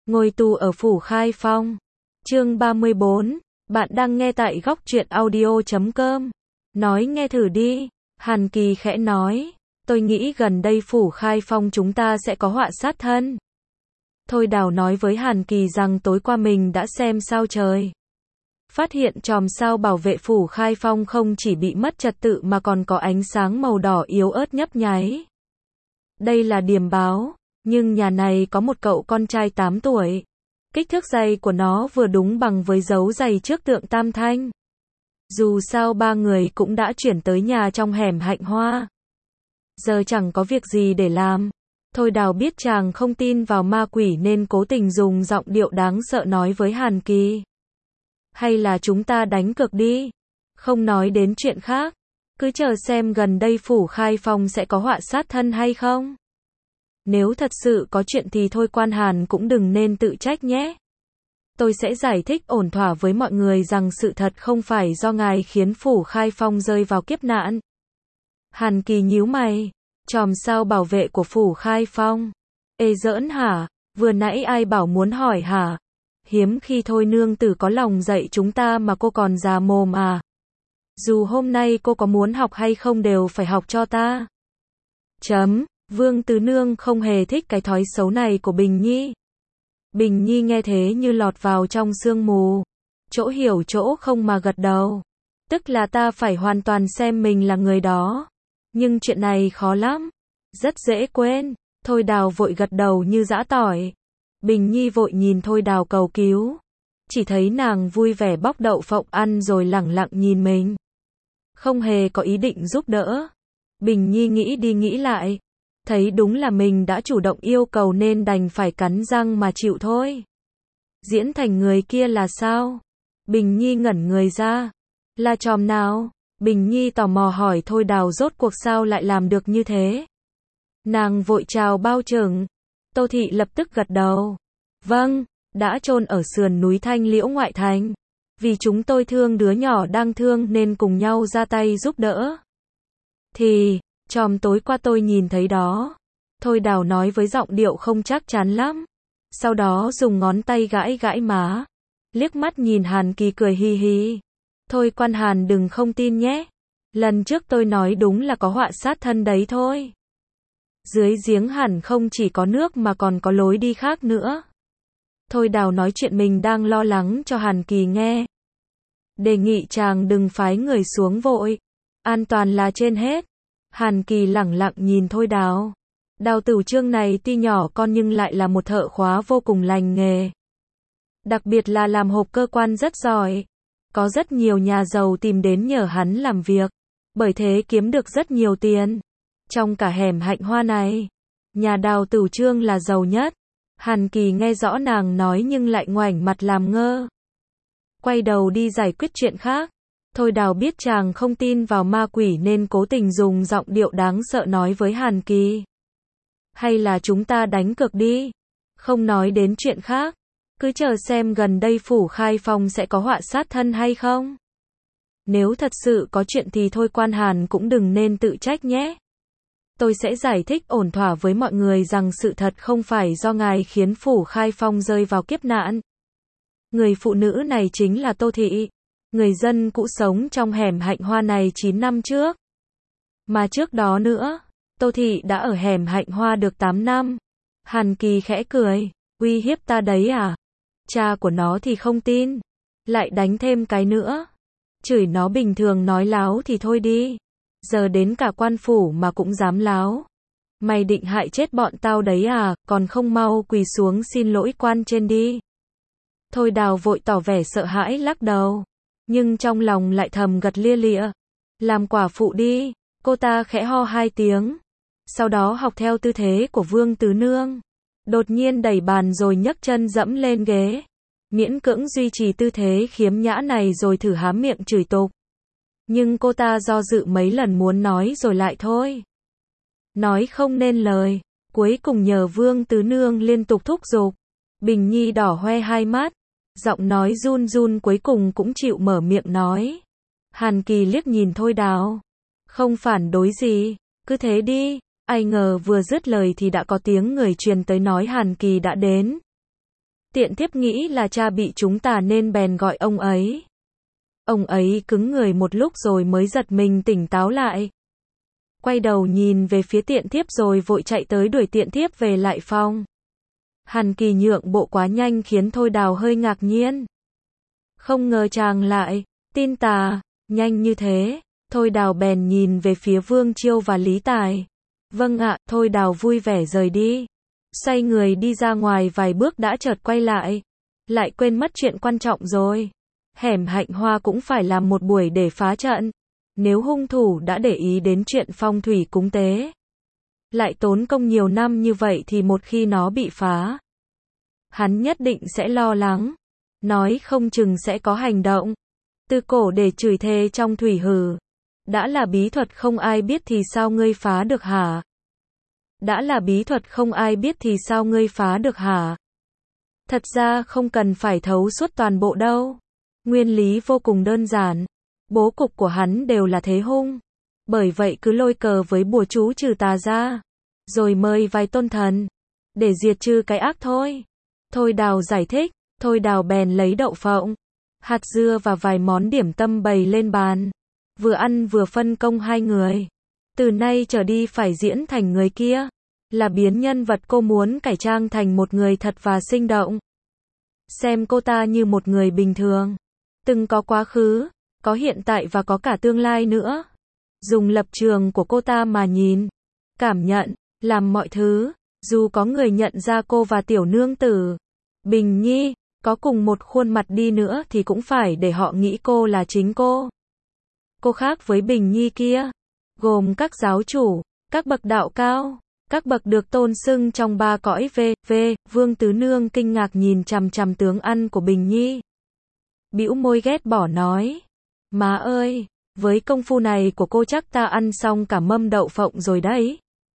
Ngồi tù ở Phủ Khai Phong. Chương 34. Bạn đang nghe tại góc truyện audio.com. Nói nghe thử đi. Hàn Kỳ khẽ nói. Tôi nghĩ gần đây Phủ Khai Phong chúng ta sẽ có họa sát thân. Thôi Đào nói với Hàn Kỳ rằng tối qua mình đã xem sao trời. Phát hiện chòm sao bảo vệ Phủ Khai Phong không chỉ bị mất trật tự mà còn có ánh sáng màu đỏ yếu ớt nhấp nháy. Đây là điềm báo, nhưng nhà này có một cậu con trai 8 tuổi. Kích thước giày của nó vừa đúng bằng với dấu giày trước tượng Tam Thanh. Dù sao ba người cũng đã chuyển tới nhà trong hẻm Hạnh Hoa. Giờ chẳng có việc gì để làm. Thôi Đào biết chàng không tin vào ma quỷ nên cố tình dùng giọng điệu đáng sợ nói với Hàn Kỳ. Hay là chúng ta đánh cược đi. Không nói đến chuyện khác. Cứ chờ xem gần đây Phủ Khai Phong sẽ có họa sát thân hay không. Nếu thật sự có chuyện thì thôi Quan Hàn cũng đừng nên tự trách nhé. Tôi sẽ giải thích ổn thỏa với mọi người rằng sự thật không phải do ngài khiến Phủ Khai Phong rơi vào kiếp nạn. Hàn Kỳ nhíu mày. Chòm sao bảo vệ của Phủ Khai Phong. Ê giỡn hả? Vừa nãy ai bảo muốn hỏi hả? Hiếm khi thôi nương tử có lòng dạy chúng ta mà cô còn già mồm à? Dù hôm nay cô có muốn học hay không đều phải học cho ta. Vương Tứ Nương không hề thích cái thói xấu này của Bình Nhi. Bình Nhi nghe thế như lọt vào trong sương mù. Chỗ hiểu chỗ không mà gật đầu. Tức là ta phải hoàn toàn xem mình là người đó. Nhưng chuyện này khó lắm. Rất dễ quên. Thôi Đào vội gật đầu như giã tỏi. Bình Nhi vội nhìn Thôi Đào cầu cứu. Chỉ thấy nàng vui vẻ bóc đậu phộng ăn rồi lẳng lặng nhìn mình. Không hề có ý định giúp đỡ. Bình Nhi nghĩ đi nghĩ lại. Thấy đúng là mình đã chủ động yêu cầu nên đành phải cắn răng mà chịu thôi. Diễn thành người kia là sao? Bình Nhi ngẩn người ra. Là chòm nào? Bình Nhi tò mò hỏi Thôi Đào rốt cuộc sao lại làm được như thế. Nàng vội chào bao trừng. Tô Thị lập tức gật đầu. Vâng, đã chôn ở sườn núi Thanh Liễu ngoại thành. Vì chúng tôi thương đứa nhỏ đang thương nên cùng nhau ra tay giúp đỡ. Thì, chòm tối qua tôi nhìn thấy đó. Thôi Đào nói với giọng điệu không chắc chắn lắm. Sau đó dùng ngón tay gãi gãi má. Liếc mắt nhìn Hàn Kỳ cười hi hi. Thôi Quan Hàn đừng không tin nhé. Lần trước tôi nói đúng là có họa sát thân đấy thôi. Dưới giếng hẳn không chỉ có nước mà còn có lối đi khác nữa. Thôi Đào nói chuyện mình đang lo lắng cho Hàn Kỳ nghe. Đề nghị chàng đừng phái người xuống vội. An toàn là trên hết. Hàn Kỳ lẳng lặng nhìn Thôi Đào. Đào Tử Trương này tuy nhỏ con nhưng lại là một thợ khóa vô cùng lành nghề. Đặc biệt là làm hộp cơ quan rất giỏi. Có rất nhiều nhà giàu tìm đến nhờ hắn làm việc. Bởi thế kiếm được rất nhiều tiền. Trong cả hẻm Hạnh Hoa này, nhà Đào Tử Trương là giàu nhất. Hàn Kỳ nghe rõ nàng nói nhưng lại ngoảnh mặt làm ngơ. Quay đầu đi giải quyết chuyện khác. Thôi Đào biết chàng không tin vào ma quỷ nên cố tình dùng giọng điệu đáng sợ nói với Hàn Kỳ. Hay là chúng ta đánh cược đi. Không nói đến chuyện khác. Cứ chờ xem gần đây Phủ Khai Phong sẽ có họa sát thân hay không. Nếu thật sự có chuyện thì thôi Quan Hàn cũng đừng nên tự trách nhé. Tôi sẽ giải thích ổn thỏa với mọi người rằng sự thật không phải do ngài khiến Phủ Khai Phong rơi vào kiếp nạn. Người phụ nữ này chính là Tô Thị. Người dân cũ sống trong hẻm Hạnh Hoa này 9 năm trước. Mà trước đó nữa, Tô Thị đã ở hẻm Hạnh Hoa được 8 năm. Hàn Kỳ khẽ cười. Uy hiếp ta đấy à? Cha của nó thì không tin. Lại đánh thêm cái nữa. Chửi nó bình thường nói láo thì thôi đi. Giờ đến cả quan phủ mà cũng dám láo. Mày định hại chết bọn tao đấy à, còn không mau quỳ xuống xin lỗi quan trên đi. Thôi Đào vội tỏ vẻ sợ hãi lắc đầu. Nhưng trong lòng lại thầm gật lia lịa. Làm quả phụ đi. Cô ta khẽ ho 2 tiếng. Sau đó học theo tư thế của Vương Tứ Nương. Đột nhiên đẩy bàn rồi nhấc chân dẫm lên ghế. Miễn cưỡng duy trì tư thế khiếm nhã này rồi thử há miệng chửi tục. Nhưng cô ta do dự mấy lần muốn nói rồi lại thôi. Nói không nên lời. Cuối cùng nhờ Vương Tứ Nương liên tục thúc giục. Bình Nhi đỏ hoe hai mắt. Giọng nói run run cuối cùng cũng chịu mở miệng nói. Hàn Kỳ liếc nhìn Thôi Đào. Không phản đối gì. Cứ thế đi. Ai ngờ vừa dứt lời thì đã có tiếng người truyền tới nói Hàn Kỳ đã đến. Tiện thiếp nghĩ là cha bị chúng tà nên bèn gọi ông ấy. Ông ấy cứng người một lúc rồi mới giật mình tỉnh táo lại. Quay đầu nhìn về phía tiện thiếp rồi vội chạy tới đuổi tiện thiếp về lại phòng. Hàn Kỳ nhượng bộ quá nhanh khiến Thôi Đào hơi ngạc nhiên. Không ngờ chàng lại tin tà nhanh như thế. Thôi Đào bèn nhìn về phía Vương Chiêu và Lý Tài. Vâng ạ, Thôi Đào vui vẻ rời đi. Xoay người đi ra ngoài vài bước đã chợt quay lại. Lại quên mất chuyện quan trọng rồi. Hẻm Hạnh Hoa cũng phải làm một buổi để phá trận. Nếu hung thủ đã để ý đến chuyện phong thủy cúng tế, lại tốn công nhiều năm như vậy thì một khi nó bị phá, hắn nhất định sẽ lo lắng. Nói không chừng sẽ có hành động. Từ cổ để chửi thề trong thủy hử. Đã là bí thuật không ai biết thì sao ngươi phá được hả? Đã là bí thuật không ai biết thì sao ngươi phá được hả? Thật ra không cần phải thấu suốt toàn bộ đâu. Nguyên lý vô cùng đơn giản. Bố cục của hắn đều là thế hung. Bởi vậy cứ lôi cờ với bùa chú trừ tà ra. Rồi mời vài tôn thần. Để diệt trừ cái ác thôi. Thôi Đào giải thích. Thôi Đào bèn lấy đậu phộng, hạt dưa và vài món điểm tâm bày lên bàn. Vừa ăn vừa phân công hai người. Từ nay trở đi phải diễn thành người kia. Là biến nhân vật cô muốn cải trang thành một người thật và sinh động. Xem cô ta như một người bình thường. Từng có quá khứ, có hiện tại và có cả tương lai nữa. Dùng lập trường của cô ta mà nhìn, cảm nhận, làm mọi thứ. Dù có người nhận ra cô và tiểu nương tử Bình Nhi có cùng một khuôn mặt đi nữa thì cũng phải để họ nghĩ cô là chính cô. Cô khác với Bình Nhi kia, gồm các giáo chủ, các bậc đạo cao, các bậc được tôn xưng trong ba cõi v.v. Vương Tứ Nương kinh ngạc nhìn chằm chằm tướng ăn của Bình Nhi. Bĩu môi ghét bỏ nói. Má ơi, với công phu này của cô chắc ta ăn xong cả mâm đậu phộng rồi đấy.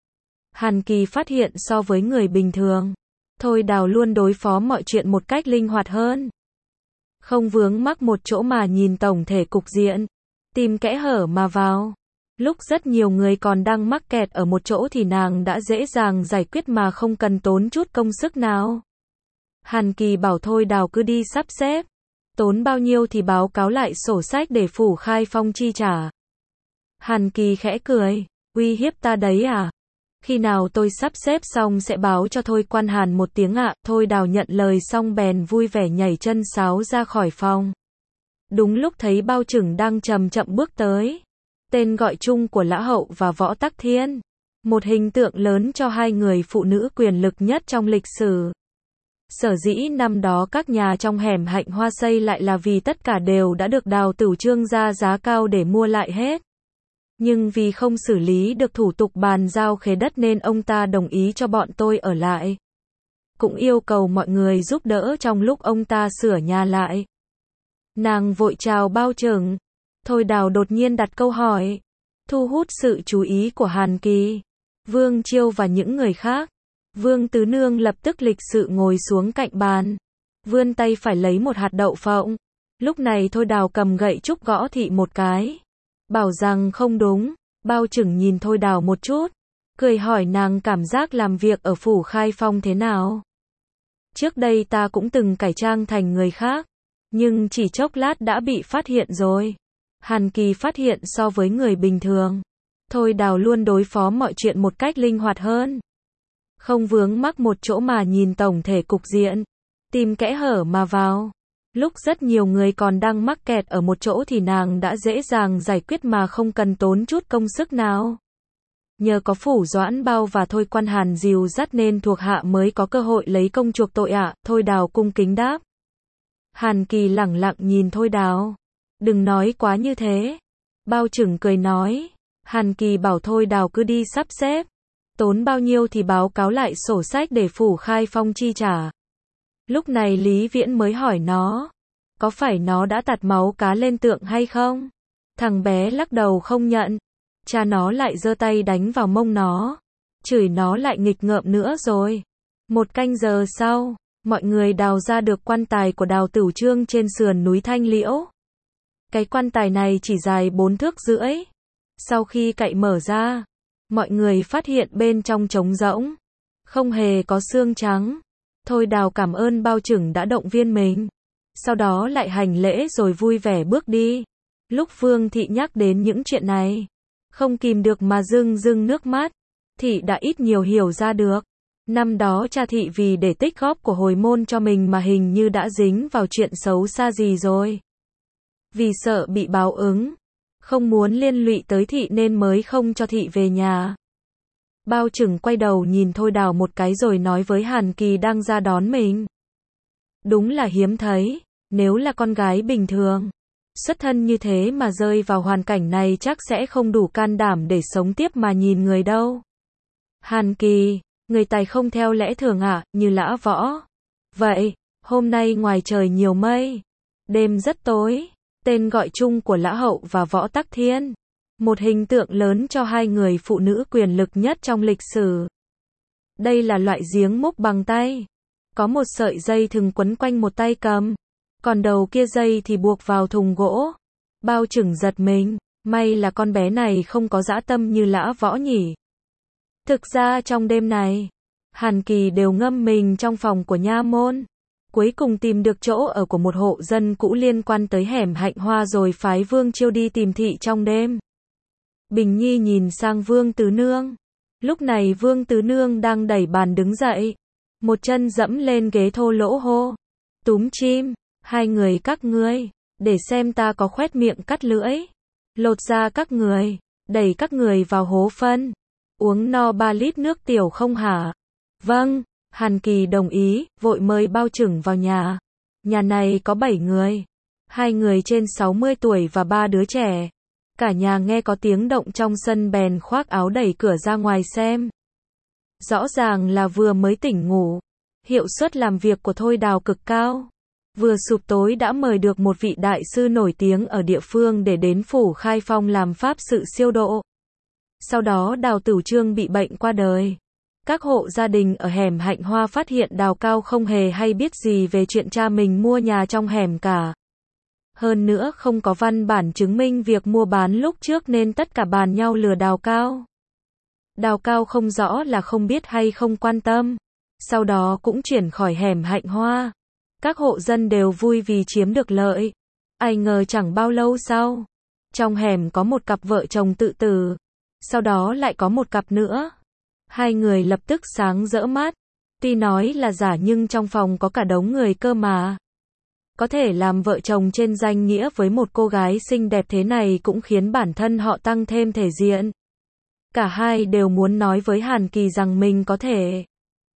Hàn Kỳ phát hiện so với người bình thường, Thôi Đào luôn đối phó mọi chuyện một cách linh hoạt hơn. Không vướng mắc một chỗ mà nhìn tổng thể cục diện. Tìm kẽ hở mà vào. Lúc rất nhiều người còn đang mắc kẹt ở một chỗ thì nàng đã dễ dàng giải quyết mà không cần tốn chút công sức nào. Hàn Kỳ bảo Thôi Đào cứ đi sắp xếp. Tốn bao nhiêu thì báo cáo lại sổ sách để Phủ Khai Phong chi trả. Hàn Kỳ khẽ cười. Uy hiếp ta đấy à? Khi nào tôi sắp xếp xong sẽ báo cho Thôi Quan Hàn một tiếng ạ. Thôi Đào nhận lời xong bèn vui vẻ nhảy chân sáo ra khỏi phòng. Đúng lúc thấy Bao Chừng đang chậm chậm bước tới. Tên gọi chung của Lã Hậu và Võ Tắc Thiên. Một hình tượng lớn cho hai người phụ nữ quyền lực nhất trong lịch sử. Sở dĩ năm đó các nhà trong hẻm Hạnh Hoa xây lại là vì tất cả đều đã được Đào Tửu Trương ra giá cao để mua lại hết. Nhưng vì không xử lý được thủ tục bàn giao khế đất nên ông ta đồng ý cho bọn tôi ở lại. Cũng yêu cầu mọi người giúp đỡ trong lúc ông ta sửa nhà lại. Nàng vội chào Bao Chừng. Thôi Đào đột nhiên đặt câu hỏi, thu hút sự chú ý của Hàn Kỳ, Vương Chiêu và những người khác. Vương Tứ Nương lập tức lịch sự ngồi xuống cạnh bàn, vươn tay phải lấy một hạt đậu phộng. Lúc này Thôi Đào cầm gậy trúc gõ thị một cái, bảo rằng không đúng. Bao Chừng nhìn Thôi Đào một chút, cười hỏi nàng cảm giác làm việc ở Phủ Khai Phong thế nào. Trước đây ta cũng từng cải trang thành người khác, nhưng chỉ chốc lát đã bị phát hiện rồi. Hàn Kỳ phát hiện so với người bình thường, Thôi Đào luôn đối phó mọi chuyện một cách linh hoạt hơn. Không vướng mắc một chỗ mà nhìn tổng thể cục diện. Tìm kẽ hở mà vào. Lúc rất nhiều người còn đang mắc kẹt ở một chỗ thì nàng đã dễ dàng giải quyết mà không cần tốn chút công sức nào. Nhờ có Phủ Doãn Bao và Thôi Quan Hàn dìu dắt nên thuộc hạ mới có cơ hội lấy công chuộc tội ạ. Thôi Đào cung kính đáp. Hàn Kỳ lẳng lặng nhìn Thôi Đào. Đừng nói quá như thế. Bao Chừng cười nói. Hàn Kỳ bảo Thôi Đào cứ đi sắp xếp. Tốn bao nhiêu thì báo cáo lại sổ sách để Phủ Khai Phong chi trả. Lúc này Lý Viễn mới hỏi nó. Có phải nó đã tạt máu cá lên tượng hay không? Thằng bé lắc đầu không nhận. Cha nó lại giơ tay đánh vào mông nó. Chửi nó lại nghịch ngợm nữa rồi. 1 canh giờ sau, mọi người đào ra được quan tài của Đào Tửu Trương trên sườn núi Thanh Liễu. Cái quan tài này chỉ dài 4 thước rưỡi. Sau khi cậy mở ra, mọi người phát hiện bên trong trống rỗng, không hề có xương trắng. Thôi Đào cảm ơn bao chừng đã động viên mình. Sau đó lại hành lễ rồi vui vẻ bước đi. Lúc Vương Thị nhắc đến những chuyện này, không kìm được mà rưng rưng nước mắt. Thị đã ít nhiều hiểu ra được. Năm đó cha Thị vì để tích góp của hồi môn cho mình mà hình như đã dính vào chuyện xấu xa gì rồi. Vì sợ bị báo ứng, không muốn liên lụy tới Thị nên mới không cho Thị về nhà. Bao chừng quay đầu nhìn Thôi Đào một cái rồi nói với Hàn Kỳ đang ra đón mình. Đúng là hiếm thấy, nếu là con gái bình thường, xuất thân như thế mà rơi vào hoàn cảnh này chắc sẽ không đủ can đảm để sống tiếp mà nhìn người đâu. Hàn Kỳ, người tài không theo lẽ thường à, như Lã Võ. Vậy, hôm nay ngoài trời nhiều mây, đêm rất tối, tên gọi chung của Lã Hậu và Võ Tắc Thiên. Một hình tượng lớn cho hai người phụ nữ quyền lực nhất trong lịch sử. Đây là loại giếng múc bằng tay. Có một sợi dây thừng quấn quanh một tay cầm, còn đầu kia dây thì buộc vào thùng gỗ. Bao chừng giật mình, may là con bé này không có dã tâm như Lã Võ nhỉ. Thực ra trong đêm này, Hàn Kỳ đều ngâm mình trong phòng của nha môn. Cuối cùng tìm được chỗ ở của một hộ dân cũ liên quan tới hẻm Hạnh Hoa rồi phái Vương Chiêu đi tìm Thị trong đêm. Bình Nhi nhìn sang Vương Tứ Nương. Lúc này Vương Tứ Nương đang đẩy bàn đứng dậy. Một chân dẫm lên ghế thô lỗ hô. Túm chim, hai người các ngươi, để xem ta có khoét miệng cắt lưỡi. Lột ra các người, đẩy các người vào hố phân. Uống no 3 lít nước tiểu không hả? Vâng, Hàn Kỳ đồng ý, vội mời Bao Chừng vào nhà. Nhà này có 7 người. 2 người trên 60 tuổi và 3 đứa trẻ. Cả nhà nghe có tiếng động trong sân bèn khoác áo đẩy cửa ra ngoài xem. Rõ ràng là vừa mới tỉnh ngủ. Hiệu suất làm việc của Thôi Đào cực cao. Vừa sụp tối đã mời được một vị đại sư nổi tiếng ở địa phương để đến phủ Khai Phong làm pháp sự siêu độ. Sau đó Đào Tửu Trương bị bệnh qua đời. Các hộ gia đình ở hẻm Hạnh Hoa phát hiện Đào Cao không hề hay biết gì về chuyện cha mình mua nhà trong hẻm cả. Hơn nữa không có văn bản chứng minh việc mua bán lúc trước nên tất cả bàn nhau lừa Đào Cao. Đào Cao không rõ là không biết hay không quan tâm. Sau đó cũng chuyển khỏi hẻm Hạnh Hoa. Các hộ dân đều vui vì chiếm được lợi. Ai ngờ chẳng bao lâu sau, trong hẻm có một cặp vợ chồng tự tử. Sau đó lại có một cặp nữa. Hai người lập tức sáng rỡ mắt. Tuy nói là giả nhưng trong phòng có cả đống người cơ mà. Có thể làm vợ chồng trên danh nghĩa với một cô gái xinh đẹp thế này cũng khiến bản thân họ tăng thêm thể diện. Cả hai đều muốn nói với Hàn Kỳ rằng mình có thể.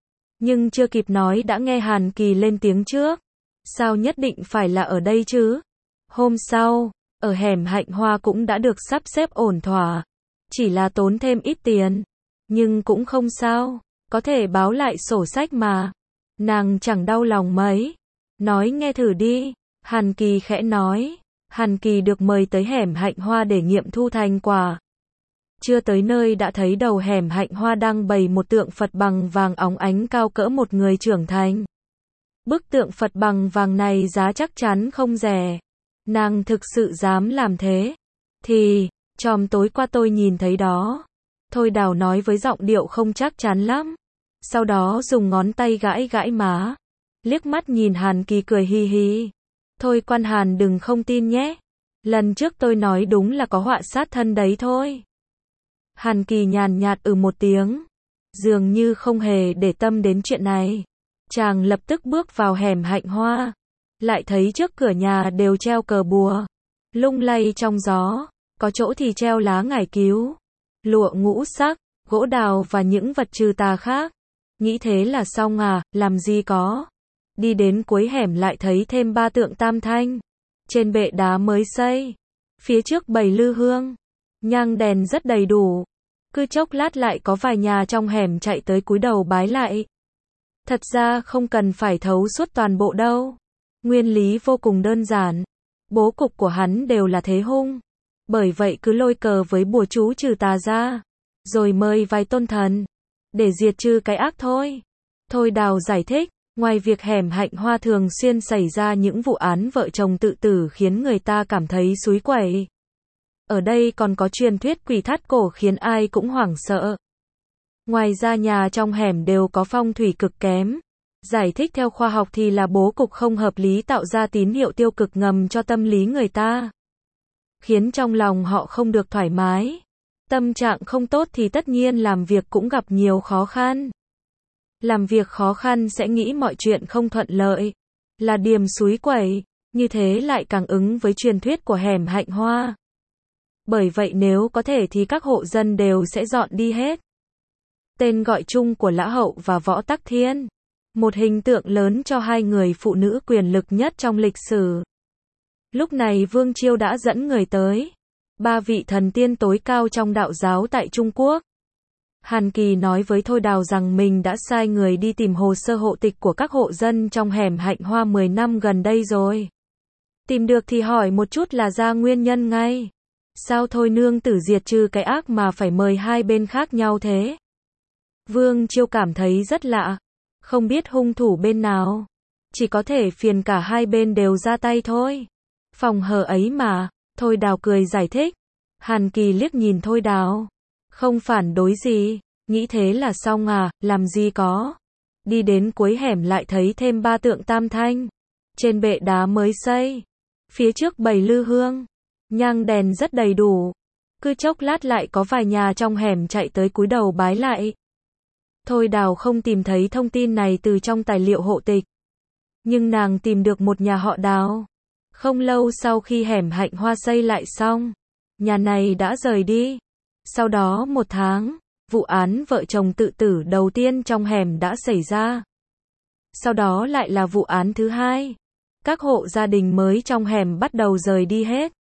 Nhưng chưa kịp nói đã nghe Hàn Kỳ lên tiếng trước. Sao nhất định phải là ở đây chứ? Hôm sau, ở hẻm Hạnh Hoa cũng đã được sắp xếp ổn thỏa. Chỉ là tốn thêm ít tiền. Nhưng cũng không sao. Có thể báo lại sổ sách mà. Nàng chẳng đau lòng mấy. Nói nghe thử đi. Hàn Kỳ khẽ nói. Hàn Kỳ được mời tới hẻm Hạnh Hoa để nghiệm thu thành quả. Chưa tới nơi đã thấy đầu hẻm Hạnh Hoa đang bày một tượng Phật bằng vàng óng ánh cao cỡ một người trưởng thành. Bức tượng Phật bằng vàng này giá chắc chắn không rẻ. Nàng thực sự dám làm thế. Thì, chòm tối qua tôi nhìn thấy đó. Thôi Đào nói với giọng điệu không chắc chắn lắm. Sau đó dùng ngón tay gãi gãi má. Liếc mắt nhìn Hàn Kỳ cười hi hi. Thôi quan Hàn đừng không tin nhé. Lần trước tôi nói đúng là có họa sát thân đấy thôi. Hàn Kỳ nhàn nhạt một tiếng. Dường như không hề để tâm đến chuyện này. Chàng lập tức bước vào hẻm Hạnh Hoa. Lại thấy trước cửa nhà đều treo cờ bùa. Lung lay trong gió. Có chỗ thì treo lá ngải cứu. Lụa ngũ sắc, gỗ đào và những vật trừ tà khác. Nghĩ thế là xong à, làm gì có. Đi đến cuối hẻm lại thấy thêm 3 tượng tam thanh. Trên bệ đá mới xây. Phía trước bày lư hương. Nhang đèn rất đầy đủ. Cứ chốc lát lại có vài nhà trong hẻm chạy tới cúi đầu bái lại. Thật ra không cần phải thấu suốt toàn bộ đâu. Nguyên lý vô cùng đơn giản. Bố cục của hắn đều là thế hung. Bởi vậy cứ lôi cờ với bùa chú trừ tà ra. Rồi mời vài tôn thần. Để diệt trừ cái ác thôi. Thôi Đào giải thích. Ngoài việc hẻm Hạnh Hoa thường xuyên xảy ra những vụ án vợ chồng tự tử khiến người ta cảm thấy xúi quẩy. Ở đây còn có truyền thuyết quỷ thắt cổ khiến ai cũng hoảng sợ. Ngoài ra nhà trong hẻm đều có phong thủy cực kém. Giải thích theo khoa học thì là bố cục không hợp lý tạo ra tín hiệu tiêu cực ngầm cho tâm lý người ta, khiến trong lòng họ không được thoải mái. Tâm trạng không tốt thì tất nhiên làm việc cũng gặp nhiều khó khăn. Làm việc khó khăn sẽ nghĩ mọi chuyện không thuận lợi, là điềm xúi quẩy, như thế lại càng ứng với truyền thuyết của hẻm hạnh hoa. Bởi vậy nếu có thể thì các hộ dân đều sẽ dọn đi hết. Tên gọi chung của Lã Hậu và Võ Tắc Thiên, một hình tượng lớn cho hai người phụ nữ quyền lực nhất trong lịch sử. Lúc này Vương Chiêu đã dẫn người tới, ba vị thần tiên tối cao trong đạo giáo tại Trung Quốc. Hàn Kỳ nói với Thôi Đào rằng mình đã sai người đi tìm hồ sơ hộ tịch của các hộ dân trong hẻm hạnh hoa 10 năm gần đây rồi. Tìm được thì hỏi một chút là ra nguyên nhân ngay. Sao Thôi nương tử diệt trừ cái ác mà phải mời hai bên khác nhau thế? Vương Chiêu cảm thấy rất lạ, không biết hung thủ bên nào. Chỉ có thể phiền cả hai bên đều ra tay thôi. Phòng hờ ấy mà, Thôi Đào cười giải thích. Hàn Kỳ liếc nhìn Thôi Đào, không phản đối gì, nghĩ thế là xong à, làm gì có. Đi đến cuối hẻm lại thấy thêm ba tượng tam thanh, trên bệ đá mới xây, phía trước bày lư hương, nhang đèn rất đầy đủ. Cứ chốc lát lại có vài nhà trong hẻm chạy tới cúi đầu bái lại. Thôi Đào không tìm thấy thông tin này từ trong tài liệu hộ tịch, nhưng nàng tìm được một nhà họ Đào. Không lâu sau khi hẻm hạnh hoa xây lại xong, nhà này đã rời đi. Sau đó một tháng, vụ án vợ chồng tự tử đầu tiên trong hẻm đã xảy ra. Sau đó lại là vụ án thứ hai. Các hộ gia đình mới trong hẻm bắt đầu rời đi hết.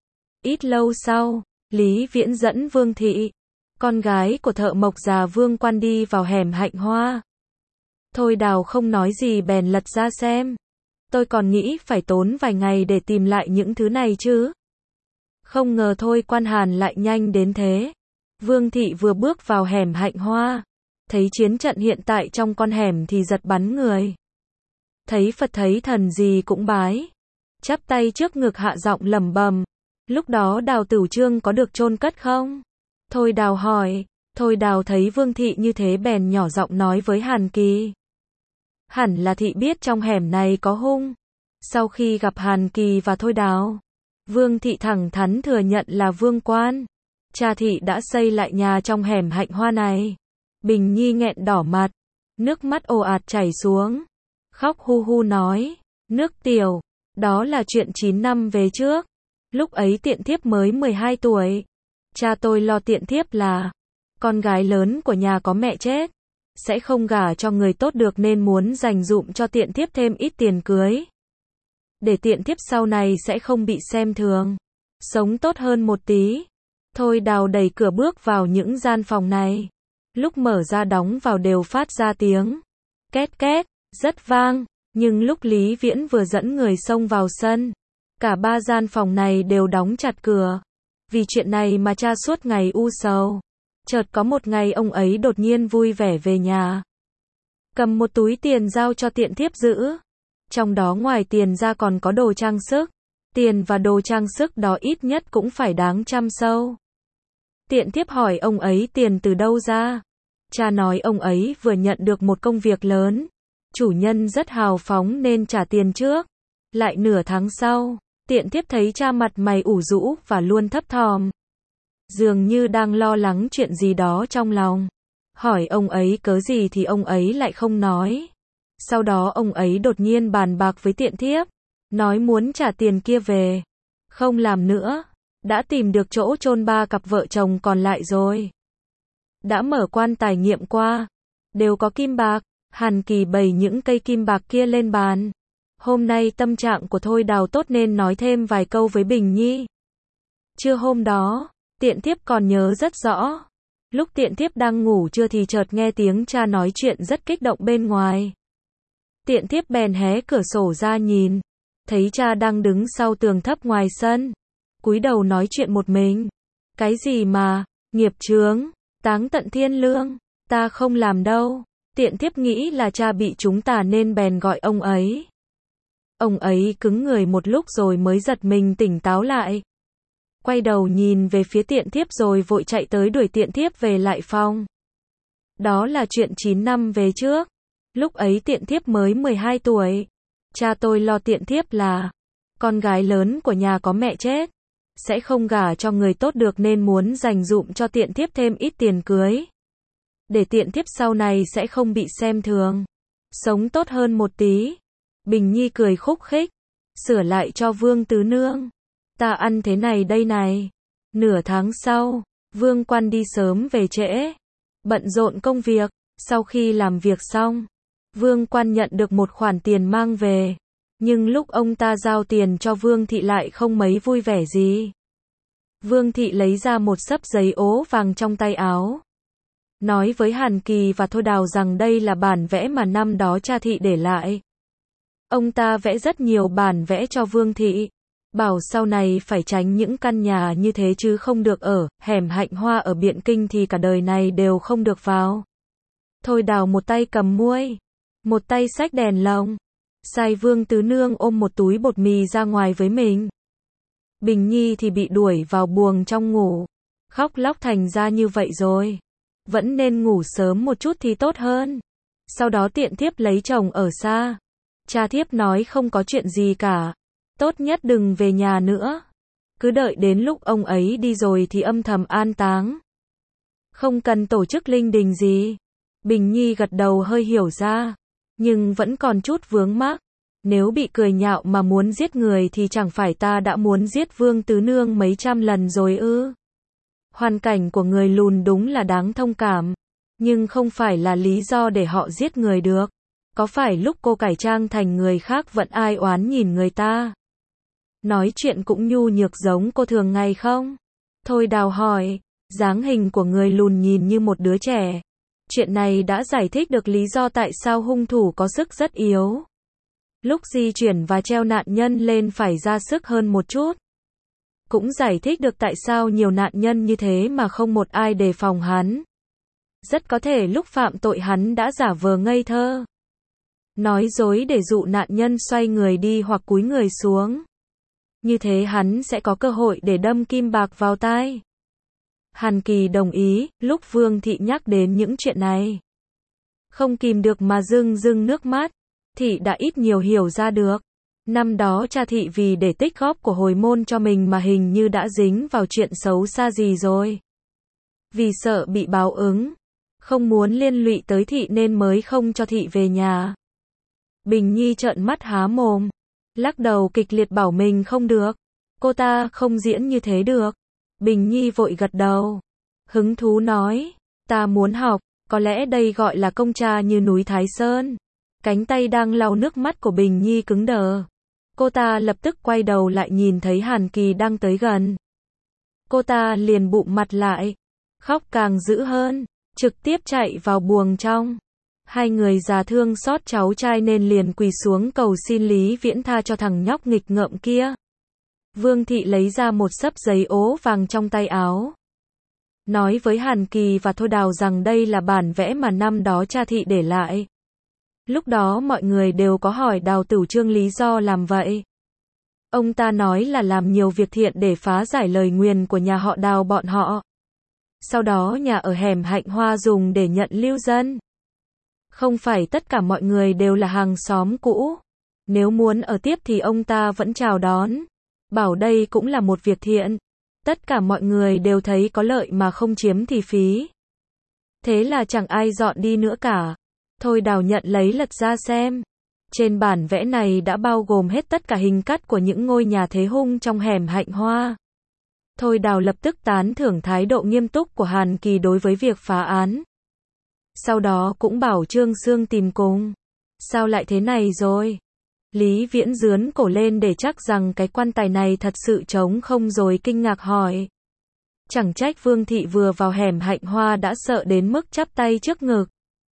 Ít lâu sau, Lý Viễn dẫn Vương Thị, con gái của thợ mộc già Vương Quan đi vào hẻm hạnh hoa. Thôi Đào không nói gì bèn lật ra xem. Tôi còn nghĩ phải tốn vài ngày để tìm lại những thứ này chứ. Không ngờ Thôi Quan Hàn lại nhanh đến thế. Vương Thị vừa bước vào hẻm hạnh hoa, thấy chiến trận hiện tại trong con hẻm thì giật bắn người. Thấy Phật thấy thần gì cũng bái, chắp tay trước ngực hạ giọng lẩm bẩm. Lúc đó Đào Tửu Trương có được chôn cất không? Thôi Đào hỏi. Thôi Đào thấy Vương Thị như thế bèn nhỏ giọng nói với Hàn Kỳ. Hẳn là Thị biết trong hẻm này có hung. Sau khi gặp Hàn Kỳ và Thôi Đào, Vương Thị thẳng thắn thừa nhận là Vương Quan, cha Thị đã xây lại nhà trong hẻm hạnh hoa này. Bình Nhi nghẹn đỏ mặt, nước mắt ồ ạt chảy xuống, khóc hu hu nói, nước tiểu, đó là chuyện 9 năm về trước. Lúc ấy tiện thiếp mới 12 tuổi. Cha tôi lo tiện thiếp là con gái lớn của nhà có mẹ chết, sẽ không gả cho người tốt được nên muốn dành dụm cho tiện thiếp thêm ít tiền cưới, để tiện thiếp sau này sẽ không bị xem thường, sống tốt hơn một tí. Thôi Đào đẩy cửa bước vào những gian phòng này. Lúc mở ra đóng vào đều phát ra tiếng két két, rất vang. Nhưng lúc Lý Viễn vừa dẫn người xông vào sân, cả ba gian phòng này đều đóng chặt cửa. Vì chuyện này mà cha suốt ngày u sầu. Chợt có một ngày ông ấy đột nhiên vui vẻ về nhà, cầm một túi tiền giao cho tiện thiếp giữ. Trong đó ngoài tiền ra còn có đồ trang sức. Tiền và đồ trang sức đó ít nhất cũng phải đáng trăm sâu. Tiện thiếp hỏi ông ấy tiền từ đâu ra. Cha nói ông ấy vừa nhận được một công việc lớn, chủ nhân rất hào phóng nên trả tiền trước. Lại nửa tháng sau, tiện thiếp thấy cha mặt mày ủ rũ và luôn thấp thỏm, dường như đang lo lắng chuyện gì đó trong lòng. Hỏi ông ấy cớ gì thì ông ấy lại không nói. Sau đó ông ấy đột nhiên bàn bạc với tiện thiếp, nói muốn trả tiền kia về, không làm nữa. Đã tìm được chỗ chôn ba cặp vợ chồng còn lại rồi. Đã mở quan tài nghiệm qua, đều có kim bạc. Hàn Kỳ bày những cây kim bạc kia lên bàn. Hôm nay tâm trạng của Thôi Đào tốt nên nói thêm vài câu với Bình Nhi. Trưa hôm đó, tiện thiếp còn nhớ rất rõ. Lúc tiện thiếp đang ngủ trưa thì chợt nghe tiếng cha nói chuyện rất kích động bên ngoài. Tiện thiếp bèn hé cửa sổ ra nhìn, thấy cha đang đứng sau tường thấp ngoài sân, cúi đầu nói chuyện một mình. Cái gì mà, nghiệp chướng, táng tận thiên lương, ta không làm đâu. Tiện thiếp nghĩ là cha bị trúng tà nên bèn gọi ông ấy. Ông ấy cứng người một lúc rồi mới giật mình tỉnh táo lại. Quay đầu nhìn về phía tiện thiếp rồi vội chạy tới đuổi tiện thiếp về lại phòng. Đó là chuyện 9 năm về trước. Lúc ấy tiện thiếp mới 12 tuổi. Cha tôi lo tiện thiếp là con gái lớn của nhà có mẹ chết, sẽ không gả cho người tốt được nên muốn dành dụm cho tiện thiếp thêm ít tiền cưới. Để tiện thiếp sau này sẽ không bị xem thường, sống tốt hơn một tí. Bình Nhi cười khúc khích, sửa lại cho Vương Tứ Nương. Ta ăn thế này đây này. Nửa tháng sau, Vương Quan đi sớm về trễ, bận rộn công việc. Sau khi làm việc xong, Vương Quan nhận được một khoản tiền mang về. Nhưng lúc ông ta giao tiền cho Vương Thị lại không mấy vui vẻ gì. Vương Thị lấy ra một xấp giấy ố vàng trong tay áo, nói với Hàn Kỳ và Thôi Đào rằng đây là bản vẽ mà năm đó cha Thị để lại. Ông ta vẽ rất nhiều bản vẽ cho Vương Thị, bảo sau này phải tránh những căn nhà như thế chứ không được ở hẻm Hạnh Hoa ở Biện Kinh thì cả đời này đều không được vào. Thôi Đào một tay cầm muôi, một tay xách đèn lồng, sai Vương Tứ Nương ôm một túi bột mì ra ngoài với mình. Bình Nhi thì bị đuổi vào buồng trong ngủ, khóc lóc thành ra như vậy rồi. Vẫn nên ngủ sớm một chút thì tốt hơn. Sau đó tiện thiếp lấy chồng ở xa. Cha thiếp nói không có chuyện gì cả, tốt nhất đừng về nhà nữa. Cứ đợi đến lúc ông ấy đi rồi thì âm thầm an táng. Không cần tổ chức linh đình gì. Bình Nhi gật đầu hơi hiểu ra, nhưng vẫn còn chút vướng mắc. Nếu bị cười nhạo mà muốn giết người thì chẳng phải ta đã muốn giết Vương Tứ Nương mấy trăm lần rồi ư? Hoàn cảnh của người lùn đúng là đáng thông cảm, nhưng không phải là lý do để họ giết người được. Có phải lúc cô cải trang thành người khác vẫn ai oán nhìn người ta? Nói chuyện cũng nhu nhược giống cô thường ngày không? Thôi Đào hỏi, dáng hình của người lùn nhìn như một đứa trẻ. Chuyện này đã giải thích được lý do tại sao hung thủ có sức rất yếu. Lúc di chuyển và treo nạn nhân lên phải ra sức hơn một chút. Cũng giải thích được tại sao nhiều nạn nhân như thế mà không một ai đề phòng hắn. Rất có thể lúc phạm tội hắn đã giả vờ ngây thơ, nói dối để dụ nạn nhân xoay người đi hoặc cúi người xuống. Như thế hắn sẽ có cơ hội để đâm kim bạc vào tai. Hàn Kỳ đồng ý, lúc Vương Thị nhắc đến những chuyện này, không kìm được mà rưng rưng nước mắt. Thị đã ít nhiều hiểu ra được. Năm đó cha Thị vì để tích góp của hồi môn cho mình mà hình như đã dính vào chuyện xấu xa gì rồi. Vì sợ bị báo ứng, không muốn liên lụy tới Thị nên mới không cho Thị về nhà. Bình Nhi trợn mắt há mồm, lắc đầu kịch liệt bảo mình không được. Cô ta không diễn như thế được. Bình Nhi vội gật đầu, hứng thú nói, ta muốn học, có lẽ đây gọi là công cha như núi Thái Sơn. Cánh tay đang lau nước mắt của Bình Nhi cứng đờ. Cô ta lập tức quay đầu lại nhìn thấy Hàn Kỳ đang tới gần. Cô ta liền bụm mặt lại, khóc càng dữ hơn, trực tiếp chạy vào buồng trong. Hai người già thương xót cháu trai nên liền quỳ xuống cầu xin Lý Viễn tha cho thằng nhóc nghịch ngợm kia. Vương Thị lấy ra một xấp giấy ố vàng trong tay áo, nói với Hàn Kỳ và Thôi Đào rằng đây là bản vẽ mà năm đó cha Thị để lại. Lúc đó mọi người đều có hỏi Đào Tửu Trương lý do làm vậy. Ông ta nói là làm nhiều việc thiện để phá giải lời nguyền của nhà họ Đào bọn họ. Sau đó nhà ở hẻm Hạnh Hoa dùng để nhận lưu dân. Không phải tất cả mọi người đều là hàng xóm cũ. Nếu muốn ở tiếp thì ông ta vẫn chào đón, bảo đây cũng là một việc thiện. Tất cả mọi người đều thấy có lợi mà không chiếm thì phí. Thế là chẳng ai dọn đi nữa cả. Thôi Đào nhận lấy lật ra xem. Trên bản vẽ này đã bao gồm hết tất cả hình cắt của những ngôi nhà thế hung trong hẻm Hạnh Hoa. Thôi Đào lập tức tán thưởng thái độ nghiêm túc của Hàn Kỳ đối với việc phá án. Sau đó cũng bảo Trương Sương tìm cùng. Sao lại thế này rồi? Lý Viễn dướn cổ lên để chắc rằng cái quan tài này thật sự trống không rồi kinh ngạc hỏi. Chẳng trách Vương Thị vừa vào hẻm Hạnh Hoa đã sợ đến mức chắp tay trước ngực,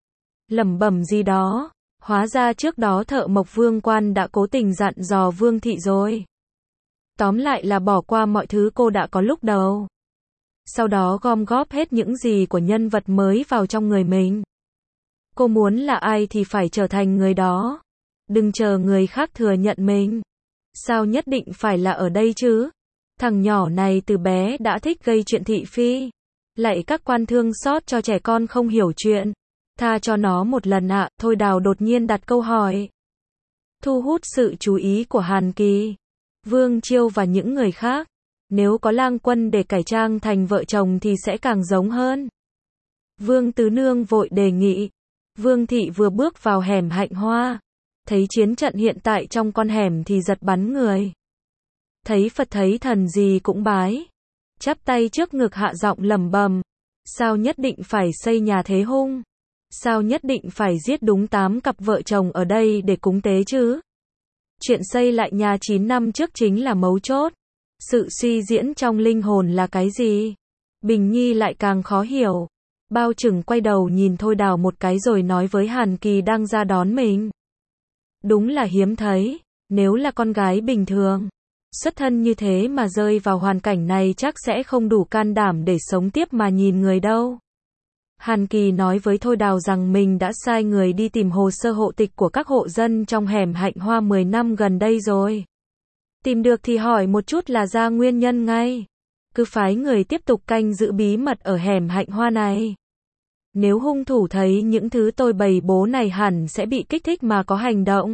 lẩm bẩm gì đó. Hóa ra trước đó thợ mộc Vương Quan đã cố tình dặn dò Vương Thị rồi. Tóm lại là bỏ qua mọi thứ cô đã có lúc đầu. Sau đó gom góp hết những gì của nhân vật mới vào trong người mình. Cô muốn là ai thì phải trở thành người đó. Đừng chờ người khác thừa nhận mình. Sao nhất định phải là ở đây chứ? Thằng nhỏ này từ bé đã thích gây chuyện thị phi. Lại các quan thương xót cho trẻ con không hiểu chuyện. Tha cho nó một lần ạ, Thôi Đào đột nhiên đặt câu hỏi. Thu hút sự chú ý của Hàn Kỳ, Vương Chiêu và những người khác. Nếu có Lang Quân để cải trang thành vợ chồng thì sẽ càng giống hơn. Vương Tứ Nương vội đề nghị. Vương Thị vừa bước vào hẻm Hạnh Hoa, thấy chiến trận hiện tại trong con hẻm thì giật bắn người. Thấy Phật thấy thần gì cũng bái. Chắp tay trước ngực hạ giọng lẩm bẩm. Sao nhất định phải xây nhà thế hung? Sao nhất định phải giết đúng 8 cặp vợ chồng ở đây để cúng tế chứ? Chuyện xây lại nhà 9 năm trước chính là mấu chốt. Sự suy diễn trong linh hồn là cái gì? Bình Nhi lại càng khó hiểu. Bao Trừng quay đầu nhìn Thôi Đào một cái rồi nói với Hàn Kỳ đang ra đón mình. Đúng là hiếm thấy, nếu là con gái bình thường, xuất thân như thế mà rơi vào hoàn cảnh này chắc sẽ không đủ can đảm để sống tiếp mà nhìn người đâu. Hàn Kỳ nói với Thôi Đào rằng mình đã sai người đi tìm hồ sơ hộ tịch của các hộ dân trong hẻm Hạnh Hoa 10 năm gần đây rồi. Tìm được thì hỏi một chút là ra nguyên nhân ngay. Cứ phái người tiếp tục canh giữ bí mật ở hẻm Hạnh Hoa này. Nếu hung thủ thấy những thứ tôi bày bố này hẳn sẽ bị kích thích mà có hành động.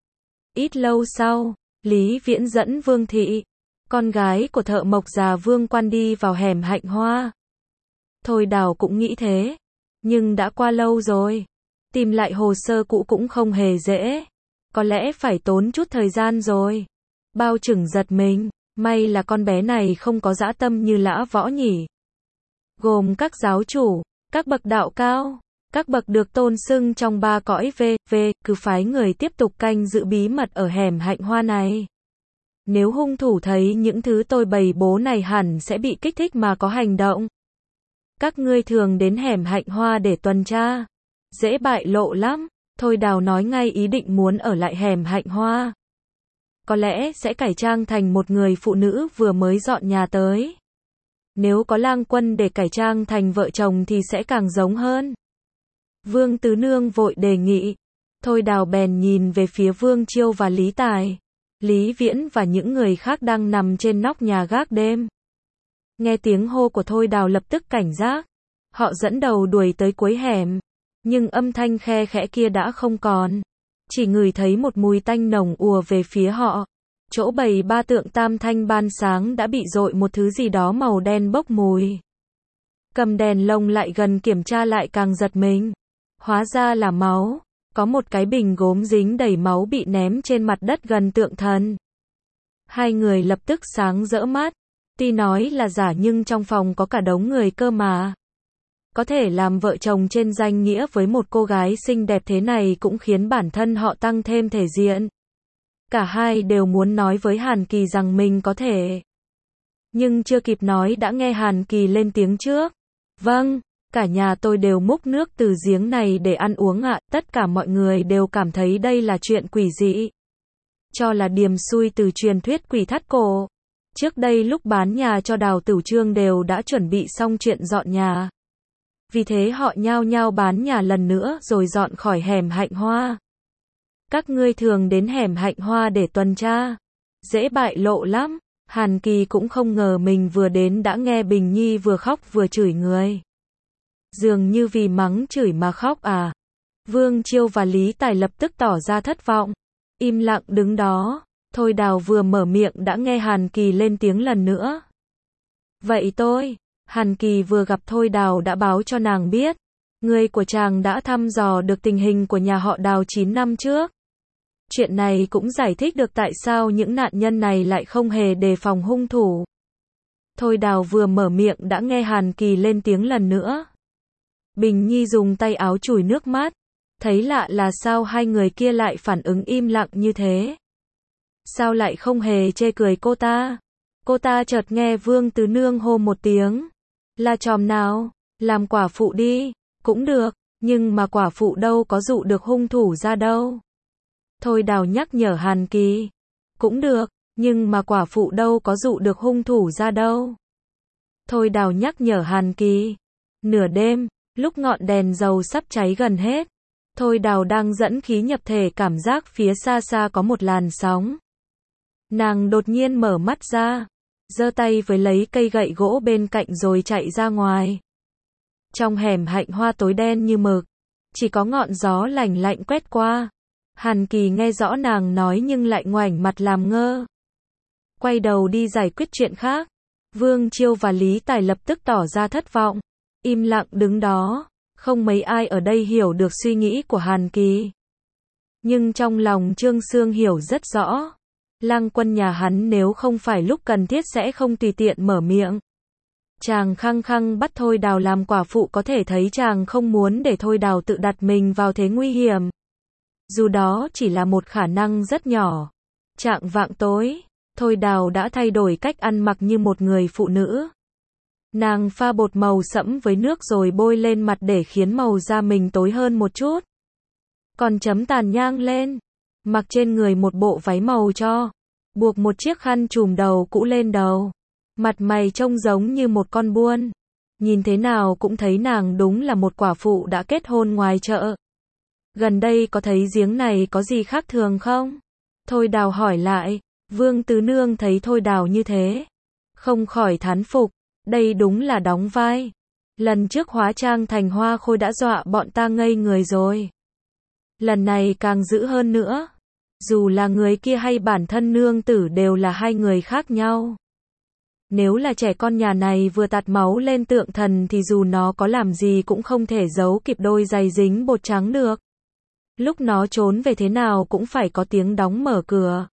Ít lâu sau, Lý Viễn dẫn Vương Thị, con gái của thợ mộc già Vương Quan đi vào hẻm Hạnh Hoa. Thôi Đào cũng nghĩ thế, nhưng đã qua lâu rồi. Tìm lại hồ sơ cũ cũng không hề dễ. Có lẽ phải tốn chút thời gian rồi. Bao Trừng giật mình, may là con bé này không có dã tâm như Lã Võ nhỉ. Gồm các giáo chủ, các bậc đạo cao, các bậc được tôn xưng trong 3 cõi cứ phái người tiếp tục canh giữ bí mật ở hẻm Hạnh Hoa này. Nếu hung thủ thấy những thứ tôi bày bố này hẳn sẽ bị kích thích mà có hành động. Các ngươi thường đến hẻm Hạnh Hoa để tuần tra. Dễ bại lộ lắm. Thôi Đào nói ngay ý định muốn ở lại hẻm Hạnh Hoa. Có lẽ sẽ cải trang thành một người phụ nữ vừa mới dọn nhà tới. Nếu có Lang Quân để cải trang thành vợ chồng thì sẽ càng giống hơn. Vương Tứ Nương vội đề nghị. Thôi Đào bèn nhìn về phía Vương Chiêu và Lý Tài, Lý Viễn và những người khác đang nằm trên nóc nhà gác đêm. Nghe tiếng hô của Thôi Đào lập tức cảnh giác. Họ dẫn đầu đuổi tới cuối hẻm. Nhưng âm thanh khe khẽ kia đã không còn. Chỉ ngửi thấy một mùi tanh nồng ùa về phía họ. Chỗ bày 3 tượng tam thanh ban sáng đã bị dội một thứ gì đó màu đen bốc mùi. Cầm đèn lồng lại gần kiểm tra lại càng giật mình. Hóa ra là máu. Có một cái bình gốm dính đầy máu bị ném trên mặt đất gần tượng thần. Hai người lập tức sáng rỡ mắt. Tuy nói là giả nhưng trong phòng có cả đống người cơ mà. Có thể làm vợ chồng trên danh nghĩa với một cô gái xinh đẹp thế này cũng khiến bản thân họ tăng thêm thể diện. Cả hai đều muốn nói với Hàn Kỳ rằng mình có thể. Nhưng chưa kịp nói đã nghe Hàn Kỳ lên tiếng trước. Vâng, cả nhà tôi đều múc nước từ giếng này để ăn uống ạ. Tất cả mọi người đều cảm thấy đây là chuyện quỷ dị. Cho là điềm xui từ truyền thuyết quỷ thắt cổ. Trước đây lúc bán nhà cho Đào Tửu Trương đều đã chuẩn bị xong chuyện dọn nhà. Vì thế họ nhao nhao bán nhà lần nữa rồi dọn khỏi hẻm Hạnh Hoa. Các ngươi thường đến hẻm Hạnh Hoa để tuần tra. Dễ bại lộ lắm. Hàn Kỳ cũng không ngờ mình vừa đến đã nghe Bình Nhi vừa khóc vừa chửi người. Dường như vì mắng chửi mà khóc à. Vương Chiêu và Lý Tài lập tức tỏ ra thất vọng. Im lặng đứng đó. Thôi Đào vừa mở miệng đã nghe Hàn Kỳ lên tiếng lần nữa. Vậy tôi, Hàn Kỳ vừa gặp Thôi Đào đã báo cho nàng biết. Người của chàng đã thăm dò được tình hình của nhà họ Đào 9 năm trước. Chuyện này cũng giải thích được tại sao những nạn nhân này lại không hề đề phòng hung thủ. Thôi Đào vừa mở miệng đã nghe Hàn Kỳ lên tiếng lần nữa. Bình Nhi dùng tay áo chùi nước mắt. Thấy lạ là sao hai người kia lại phản ứng im lặng như thế. Sao lại không hề chê cười cô ta? Cô ta chợt nghe Vương Tứ Nương hô một tiếng. Là chòm nào? Làm quả phụ đi. Cũng được, nhưng mà quả phụ đâu có dụ được hung thủ ra đâu. Thôi Đào nhắc nhở Hàn Kỳ. Cũng được, nhưng mà quả phụ đâu có dụ được hung thủ ra đâu. Thôi Đào nhắc nhở Hàn Kỳ. Nửa đêm, lúc ngọn đèn dầu sắp cháy gần hết. Thôi Đào đang dẫn khí nhập thể cảm giác phía xa xa có một làn sóng. Nàng đột nhiên mở mắt ra. Giơ tay với lấy cây gậy gỗ bên cạnh rồi chạy ra ngoài. Trong hẻm Hạnh Hoa tối đen như mực. Chỉ có ngọn gió lạnh lạnh quét qua. Hàn Kỳ nghe rõ nàng nói nhưng lại ngoảnh mặt làm ngơ. Quay đầu đi giải quyết chuyện khác. Vương Chiêu và Lý Tài lập tức tỏ ra thất vọng. Im lặng đứng đó. Không mấy ai ở đây hiểu được suy nghĩ của Hàn Kỳ. Nhưng trong lòng Trương Sương hiểu rất rõ. Lang Quân nhà hắn nếu không phải lúc cần thiết sẽ không tùy tiện mở miệng. Chàng khăng khăng bắt Thôi Đào làm quả phụ, có thể thấy chàng không muốn để Thôi Đào tự đặt mình vào thế nguy hiểm. Dù đó chỉ là một khả năng rất nhỏ. Chạng vạng tối, Thôi Đào đã thay đổi cách ăn mặc như một người phụ nữ. Nàng pha bột màu sẫm với nước rồi bôi lên mặt để khiến màu da mình tối hơn một chút. Còn chấm tàn nhang lên. Mặc trên người một bộ váy màu cho. Buộc một chiếc khăn trùm đầu cũ lên đầu. Mặt mày trông giống như một con buôn. Nhìn thế nào cũng thấy nàng đúng là một quả phụ đã kết hôn ngoài chợ. Gần đây có thấy giếng này có gì khác thường không? Thôi Đào hỏi lại. Vương Tứ Nương thấy Thôi Đào như thế, không khỏi thán phục. Đây đúng là đóng vai. Lần trước hóa trang thành Hoa Khôi đã dọa bọn ta ngây người rồi. Lần này càng dữ hơn nữa. Dù là người kia hay bản thân nương tử đều là hai người khác nhau. Nếu là trẻ con nhà này vừa tạt máu lên tượng thần thì dù nó có làm gì cũng không thể giấu kịp đôi giày dính bột trắng được. Lúc nó trốn về thế nào cũng phải có tiếng đóng mở cửa.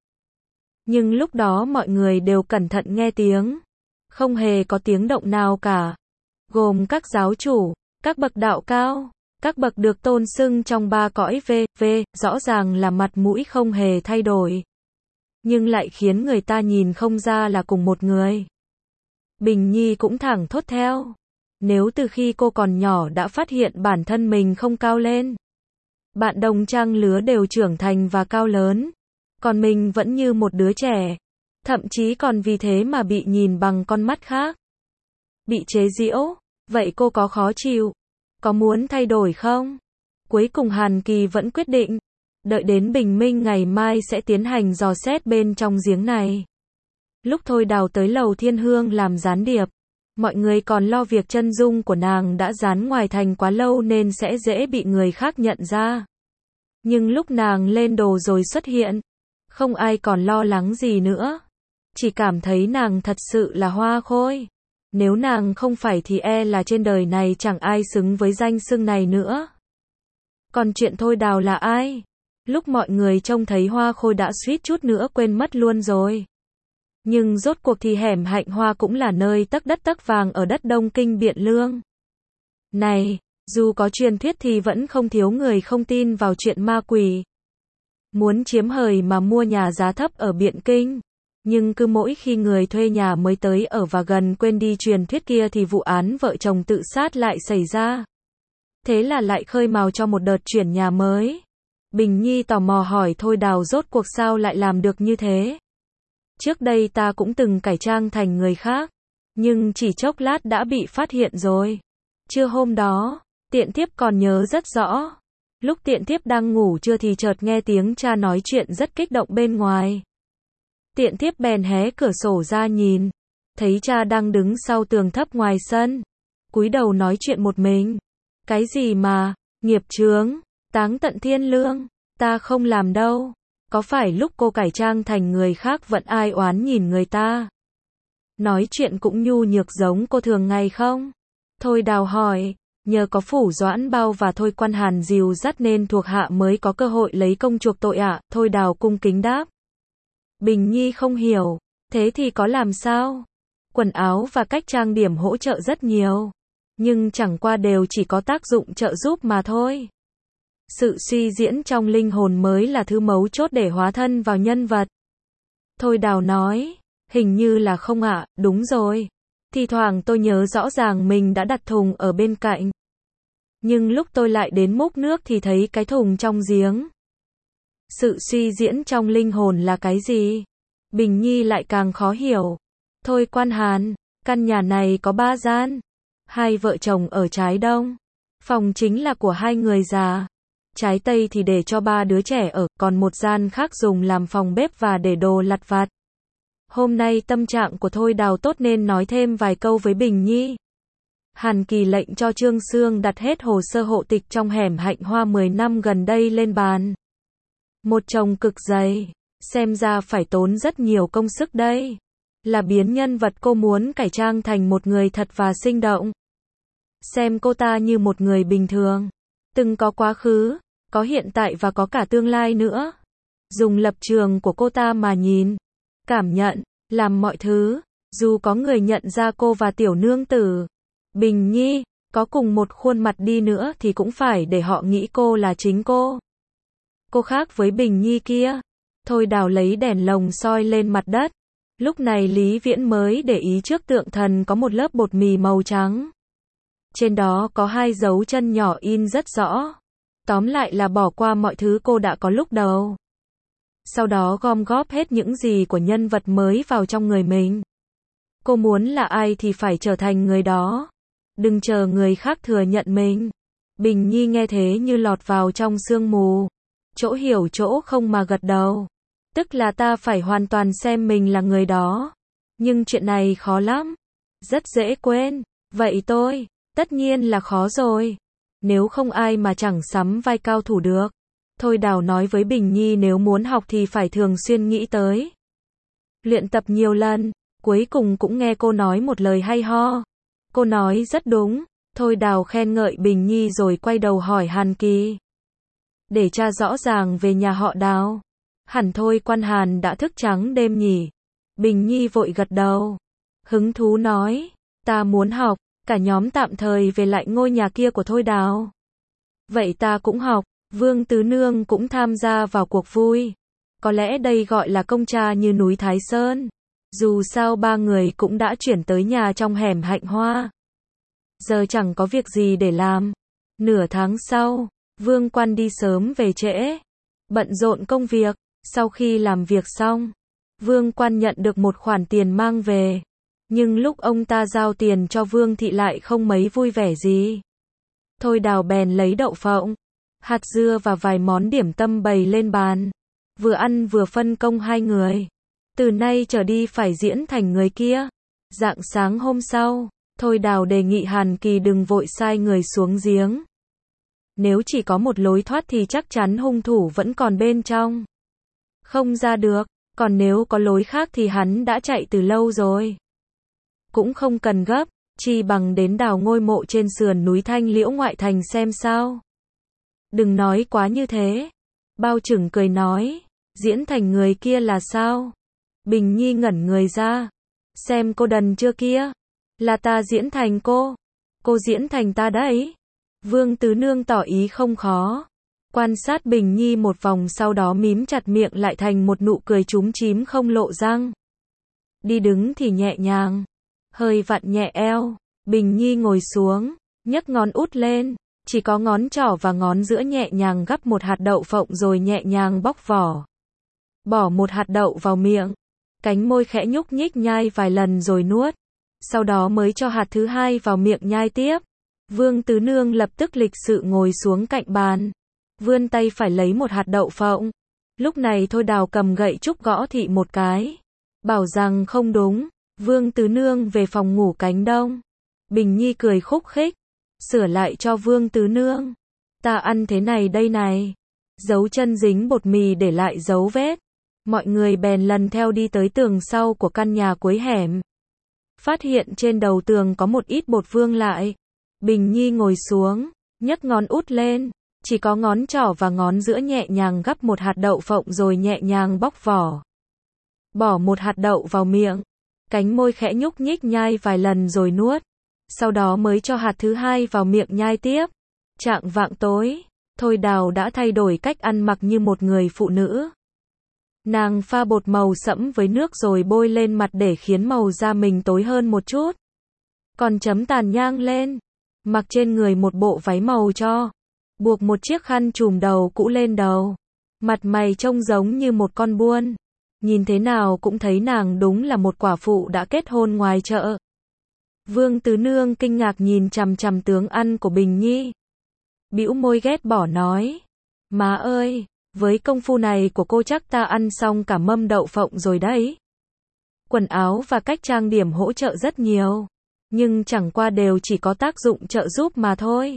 Nhưng lúc đó mọi người đều cẩn thận nghe tiếng. Không hề có tiếng động nào cả. Gồm các giáo chủ, các bậc đạo cao, các bậc được tôn xưng trong ba cõi v.v. Rõ ràng là mặt mũi không hề thay đổi. Nhưng lại khiến người ta nhìn không ra là cùng một người. Bình Nhi cũng thẳng thốt theo. Nếu từ khi cô còn nhỏ đã phát hiện bản thân mình không cao lên. Bạn đồng trang lứa đều trưởng thành và cao lớn. Còn mình vẫn như một đứa trẻ. Thậm chí còn vì thế mà bị nhìn bằng con mắt khác. Bị chế giễu. Vậy cô có khó chịu? Có muốn thay đổi không? Cuối cùng Hàn Kỳ vẫn quyết định. Đợi đến bình minh ngày mai sẽ tiến hành dò xét bên trong giếng này. Lúc Thôi Đào tới lầu Thiên Hương làm gián điệp. Mọi người còn lo việc chân dung của nàng đã dán ngoài thành quá lâu nên sẽ dễ bị người khác nhận ra. Nhưng lúc nàng lên đồ rồi xuất hiện. Không ai còn lo lắng gì nữa. Chỉ cảm thấy nàng thật sự là Hoa Khôi. Nếu nàng không phải thì e là trên đời này chẳng ai xứng với danh xưng này nữa. Còn chuyện Thôi Đào là ai? Lúc mọi người trông thấy Hoa Khôi đã suýt chút nữa quên mất luôn rồi. Nhưng rốt cuộc thì hẻm Hạnh Hoa cũng là nơi tấc đất tấc vàng ở đất Đông Kinh Biện Lương. Này, dù có truyền thuyết thì vẫn không thiếu người không tin vào chuyện ma quỷ. Muốn chiếm hời mà mua nhà giá thấp ở Biện Kinh. Nhưng cứ mỗi khi người thuê nhà mới tới ở và gần quên đi truyền thuyết kia thì vụ án vợ chồng tự sát lại xảy ra. Thế là lại khơi mào cho một đợt chuyển nhà mới. Bình Nhi tò mò hỏi Thôi Đào rốt cuộc sao lại làm được như thế. Trước đây ta cũng từng cải trang thành người khác. Nhưng chỉ chốc lát đã bị phát hiện rồi. Trưa hôm đó, Tiện Thiếp còn nhớ rất rõ. Lúc Tiện Thiếp đang ngủ trưa thì chợt nghe tiếng cha nói chuyện rất kích động bên ngoài. Tiện Thiếp bèn hé cửa sổ ra nhìn. Thấy cha đang đứng sau tường thấp ngoài sân. Cúi đầu nói chuyện một mình. Cái gì mà, nghiệp chướng, táng tận thiên lương, ta không làm đâu. Có phải lúc cô cải trang thành người khác vẫn ai oán nhìn người ta? Nói chuyện cũng nhu nhược giống cô thường ngày không? Thôi Đào hỏi, nhờ có Phủ Doãn Bao và Thôi Quan Hàn dìu dắt nên thuộc hạ mới có cơ hội lấy công chuộc tội ạ. Thôi Đào cung kính đáp. Bình Nhi không hiểu, thế thì có làm sao? Quần áo và cách trang điểm hỗ trợ rất nhiều, nhưng chẳng qua đều chỉ có tác dụng trợ giúp mà thôi. Sự suy diễn trong linh hồn mới là thứ mấu chốt để hóa thân vào nhân vật. Thôi Đào nói, hình như là không ạ, đúng rồi. Thì thoảng tôi nhớ rõ ràng mình đã đặt thùng ở bên cạnh. Nhưng lúc tôi lại đến múc nước thì thấy cái thùng trong giếng. Sự suy diễn trong linh hồn là cái gì? Bình Nhi lại càng khó hiểu. Thôi Quan Hàn, căn nhà này có 3 gian. 2 vợ chồng ở trái đông. Phòng chính là của 2 người già. Trái tây thì để cho 3 đứa trẻ ở, còn một gian khác dùng làm phòng bếp và để đồ lặt vặt. Hôm nay tâm trạng của Thôi Đào tốt nên nói thêm vài câu với Bình Nhi. Hàn Kỳ lệnh cho Trương Sương đặt hết hồ sơ hộ tịch trong hẻm Hạnh Hoa 10 năm gần đây lên bàn. Một chồng cực dày, xem ra phải tốn rất nhiều công sức đây. Là biến nhân vật cô muốn cải trang thành một người thật và sinh động. Xem cô ta như một người bình thường, từng có quá khứ, có hiện tại và có cả tương lai nữa. Dùng lập trường của cô ta mà nhìn, cảm nhận, làm mọi thứ, dù có người nhận ra cô và tiểu nương tử Bình Nhi có cùng một khuôn mặt đi nữa thì cũng phải để họ nghĩ cô là chính cô. Cô khác với Bình Nhi kia. Thôi Đào lấy đèn lồng soi lên mặt đất. Lúc này Lý Viễn mới để ý trước tượng thần có một lớp bột mì màu trắng. Trên đó có 2 dấu chân nhỏ in rất rõ. Tóm lại là bỏ qua mọi thứ cô đã có lúc đầu. Sau đó gom góp hết những gì của nhân vật mới vào trong người mình. Cô muốn là ai thì phải trở thành người đó. Đừng chờ người khác thừa nhận mình. Bình Nhi nghe thế như lọt vào trong sương mù. Chỗ hiểu chỗ không mà gật đầu. Tức là ta phải hoàn toàn xem mình là người đó. Nhưng chuyện này khó lắm. Rất dễ quên. Vậy tôi, tất nhiên là khó rồi. Nếu không ai mà chẳng sắm vai cao thủ được. Thôi Đào nói với Bình Nhi nếu muốn học thì phải thường xuyên nghĩ tới. Luyện tập nhiều lần, cuối cùng cũng nghe cô nói một lời hay ho. Cô nói rất đúng. Thôi Đào khen ngợi Bình Nhi rồi quay đầu hỏi Hàn Kỳ. Để tra rõ ràng về nhà họ Đào. Hẳn thôi quan Hàn đã thức trắng đêm nhỉ. Bình Nhi vội gật đầu. Hứng thú nói. Ta muốn học. Cả nhóm tạm thời về lại ngôi nhà kia của Thôi Đào. Vậy ta cũng học. Vương Tứ Nương cũng tham gia vào cuộc vui. Có lẽ đây gọi là công tra như núi Thái Sơn. Dù sao 3 người cũng đã chuyển tới nhà trong hẻm Hạnh Hoa. Giờ chẳng có việc gì để làm. Nửa tháng sau, Vương Quan đi sớm về trễ. Bận rộn công việc. Sau khi làm việc xong, Vương Quan nhận được một khoản tiền mang về. Nhưng lúc ông ta giao tiền cho Vương Thị lại không mấy vui vẻ gì. Thôi Đào bèn lấy đậu phộng, hạt dưa và vài món điểm tâm bày lên bàn. Vừa ăn vừa phân công 2 người. Từ nay trở đi phải diễn thành người kia. Rạng sáng hôm sau, Thôi Đào đề nghị Hàn Kỳ đừng vội sai người xuống giếng. Nếu chỉ có một lối thoát thì chắc chắn hung thủ vẫn còn bên trong. Không ra được, còn nếu có lối khác thì hắn đã chạy từ lâu rồi. Cũng không cần gấp, chi bằng đến đào ngôi mộ trên sườn núi Thanh Liễu ngoại thành xem sao. Đừng nói quá như thế. Bao Trừng cười nói, diễn thành người kia là sao? Bình Nhi ngẩn người ra. Xem cô đần chưa kia? Là ta diễn thành cô. Cô diễn thành ta đấy. Vương Tứ Nương tỏ ý không khó. Quan sát Bình Nhi một vòng sau đó mím chặt miệng lại thành một nụ cười chúm chím không lộ răng. Đi đứng thì nhẹ nhàng. Hơi vặn nhẹ eo. Bình Nhi ngồi xuống. Nhấc ngón út lên. Chỉ có ngón trỏ và ngón giữa nhẹ nhàng gắp một hạt đậu phộng rồi nhẹ nhàng bóc vỏ. Bỏ một hạt đậu vào miệng. Cánh môi khẽ nhúc nhích nhai vài lần rồi nuốt. Sau đó mới cho hạt thứ 2 vào miệng nhai tiếp. Vương Tứ Nương lập tức lịch sự ngồi xuống cạnh bàn. Vươn tay phải lấy một hạt đậu phộng. Lúc này Thôi Đào cầm gậy trúc gõ Thị một cái. Bảo rằng không đúng. Vương Tứ Nương về phòng ngủ cánh đông. Bình Nhi cười khúc khích. Sửa lại cho Vương Tứ Nương. Ta ăn thế này đây này. Dấu chân dính bột mì để lại dấu vết. Mọi người bèn lần theo đi tới tường sau của căn nhà cuối hẻm. Phát hiện trên đầu tường có một ít bột vương lại. Bình Nhi ngồi xuống, nhấc ngón út lên. Chỉ có ngón trỏ và ngón giữa nhẹ nhàng gắp một hạt đậu phộng rồi nhẹ nhàng bóc vỏ. Bỏ một hạt đậu vào miệng. Cánh môi khẽ nhúc nhích nhai vài lần rồi nuốt. Sau đó mới cho hạt thứ 2 vào miệng nhai tiếp. Chạng vạng tối, Thôi Đào đã thay đổi cách ăn mặc như một người phụ nữ. Nàng pha bột màu sẫm với nước rồi bôi lên mặt để khiến màu da mình tối hơn một chút. Còn chấm tàn nhang lên. Mặc trên người một bộ váy màu cho. Buộc một chiếc khăn trùm đầu cũ lên đầu. Mặt mày trông giống như một con buôn. Nhìn thế nào cũng thấy nàng đúng là một quả phụ đã kết hôn ngoài chợ. Vương Tứ Nương kinh ngạc nhìn chằm chằm tướng ăn của Bình Nhi. Bĩu môi ghét bỏ nói. Má ơi, với công phu này của cô chắc ta ăn xong cả mâm đậu phộng rồi đấy. Quần áo và cách trang điểm hỗ trợ rất nhiều. nhưng chẳng qua đều chỉ có tác dụng trợ giúp mà thôi.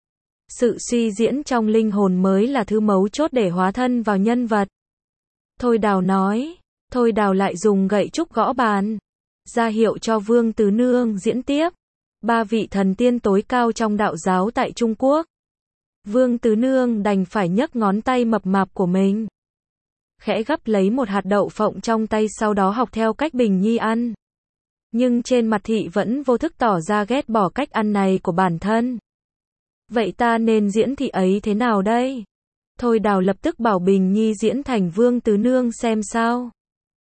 Sự suy diễn trong linh hồn mới là thứ mấu chốt để hóa thân vào nhân vật. Thôi Đào nói. Thôi Đào lại dùng gậy trúc gõ bàn, ra hiệu cho Vương Tứ Nương diễn tiếp. Ba vị thần tiên tối cao trong đạo giáo tại Trung Quốc. Vương Tứ Nương đành phải nhấc ngón tay mập mạp của mình, khẽ gắp lấy một hạt đậu phộng trong tay, sau đó học theo cách Bình Nhi ăn. Nhưng trên mặt thị vẫn vô thức tỏ ra ghét bỏ cách ăn này của bản thân. Vậy ta nên diễn thị ấy thế nào đây? Thôi Đào lập tức bảo Bình Nhi diễn thành Vương Tứ Nương xem sao.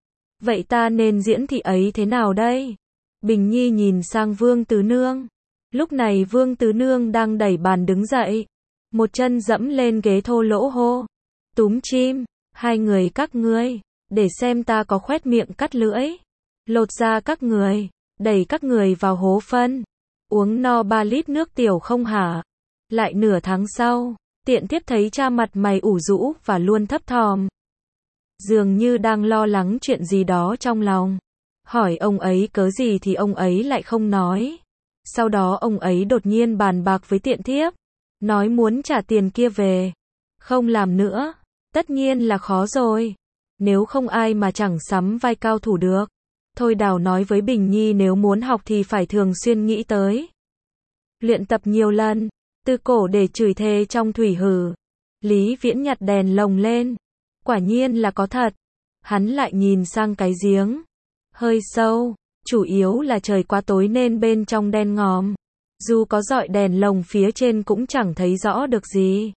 Vậy ta nên diễn thị ấy thế nào đây? Bình Nhi nhìn sang Vương Tứ Nương. Lúc này Vương Tứ Nương đang đẩy bàn đứng dậy, một chân dẫm lên ghế, thô lỗ hô. Túm chim, hai người các ngươi, để xem ta có khoét miệng cắt lưỡi. Lột da các người, đẩy các người vào hố phân. Uống no 3 lít nước tiểu không hả? Lại nửa tháng sau, Tiện Thiếp thấy cha mặt mày ủ rũ và luôn thấp thỏm, dường như đang lo lắng chuyện gì đó trong lòng. Hỏi ông ấy cớ gì thì ông ấy lại không nói. Sau đó ông ấy đột nhiên bàn bạc với Tiện Thiếp, nói muốn trả tiền kia về. Không làm nữa, tất nhiên là khó rồi. Nếu không ai mà chẳng sắm vai cao thủ được. Thôi Đào nói với Bình Nhi nếu muốn học thì phải thường xuyên nghĩ tới. Luyện tập nhiều lần, từ cổ để chửi thề trong thủy hử. Lý Viễn nhặt đèn lồng lên. Quả nhiên là có thật. Hắn lại nhìn sang cái giếng. Hơi sâu, chủ yếu là trời quá tối nên bên trong đen ngòm. Dù có dọi đèn lồng phía trên cũng chẳng thấy rõ được gì.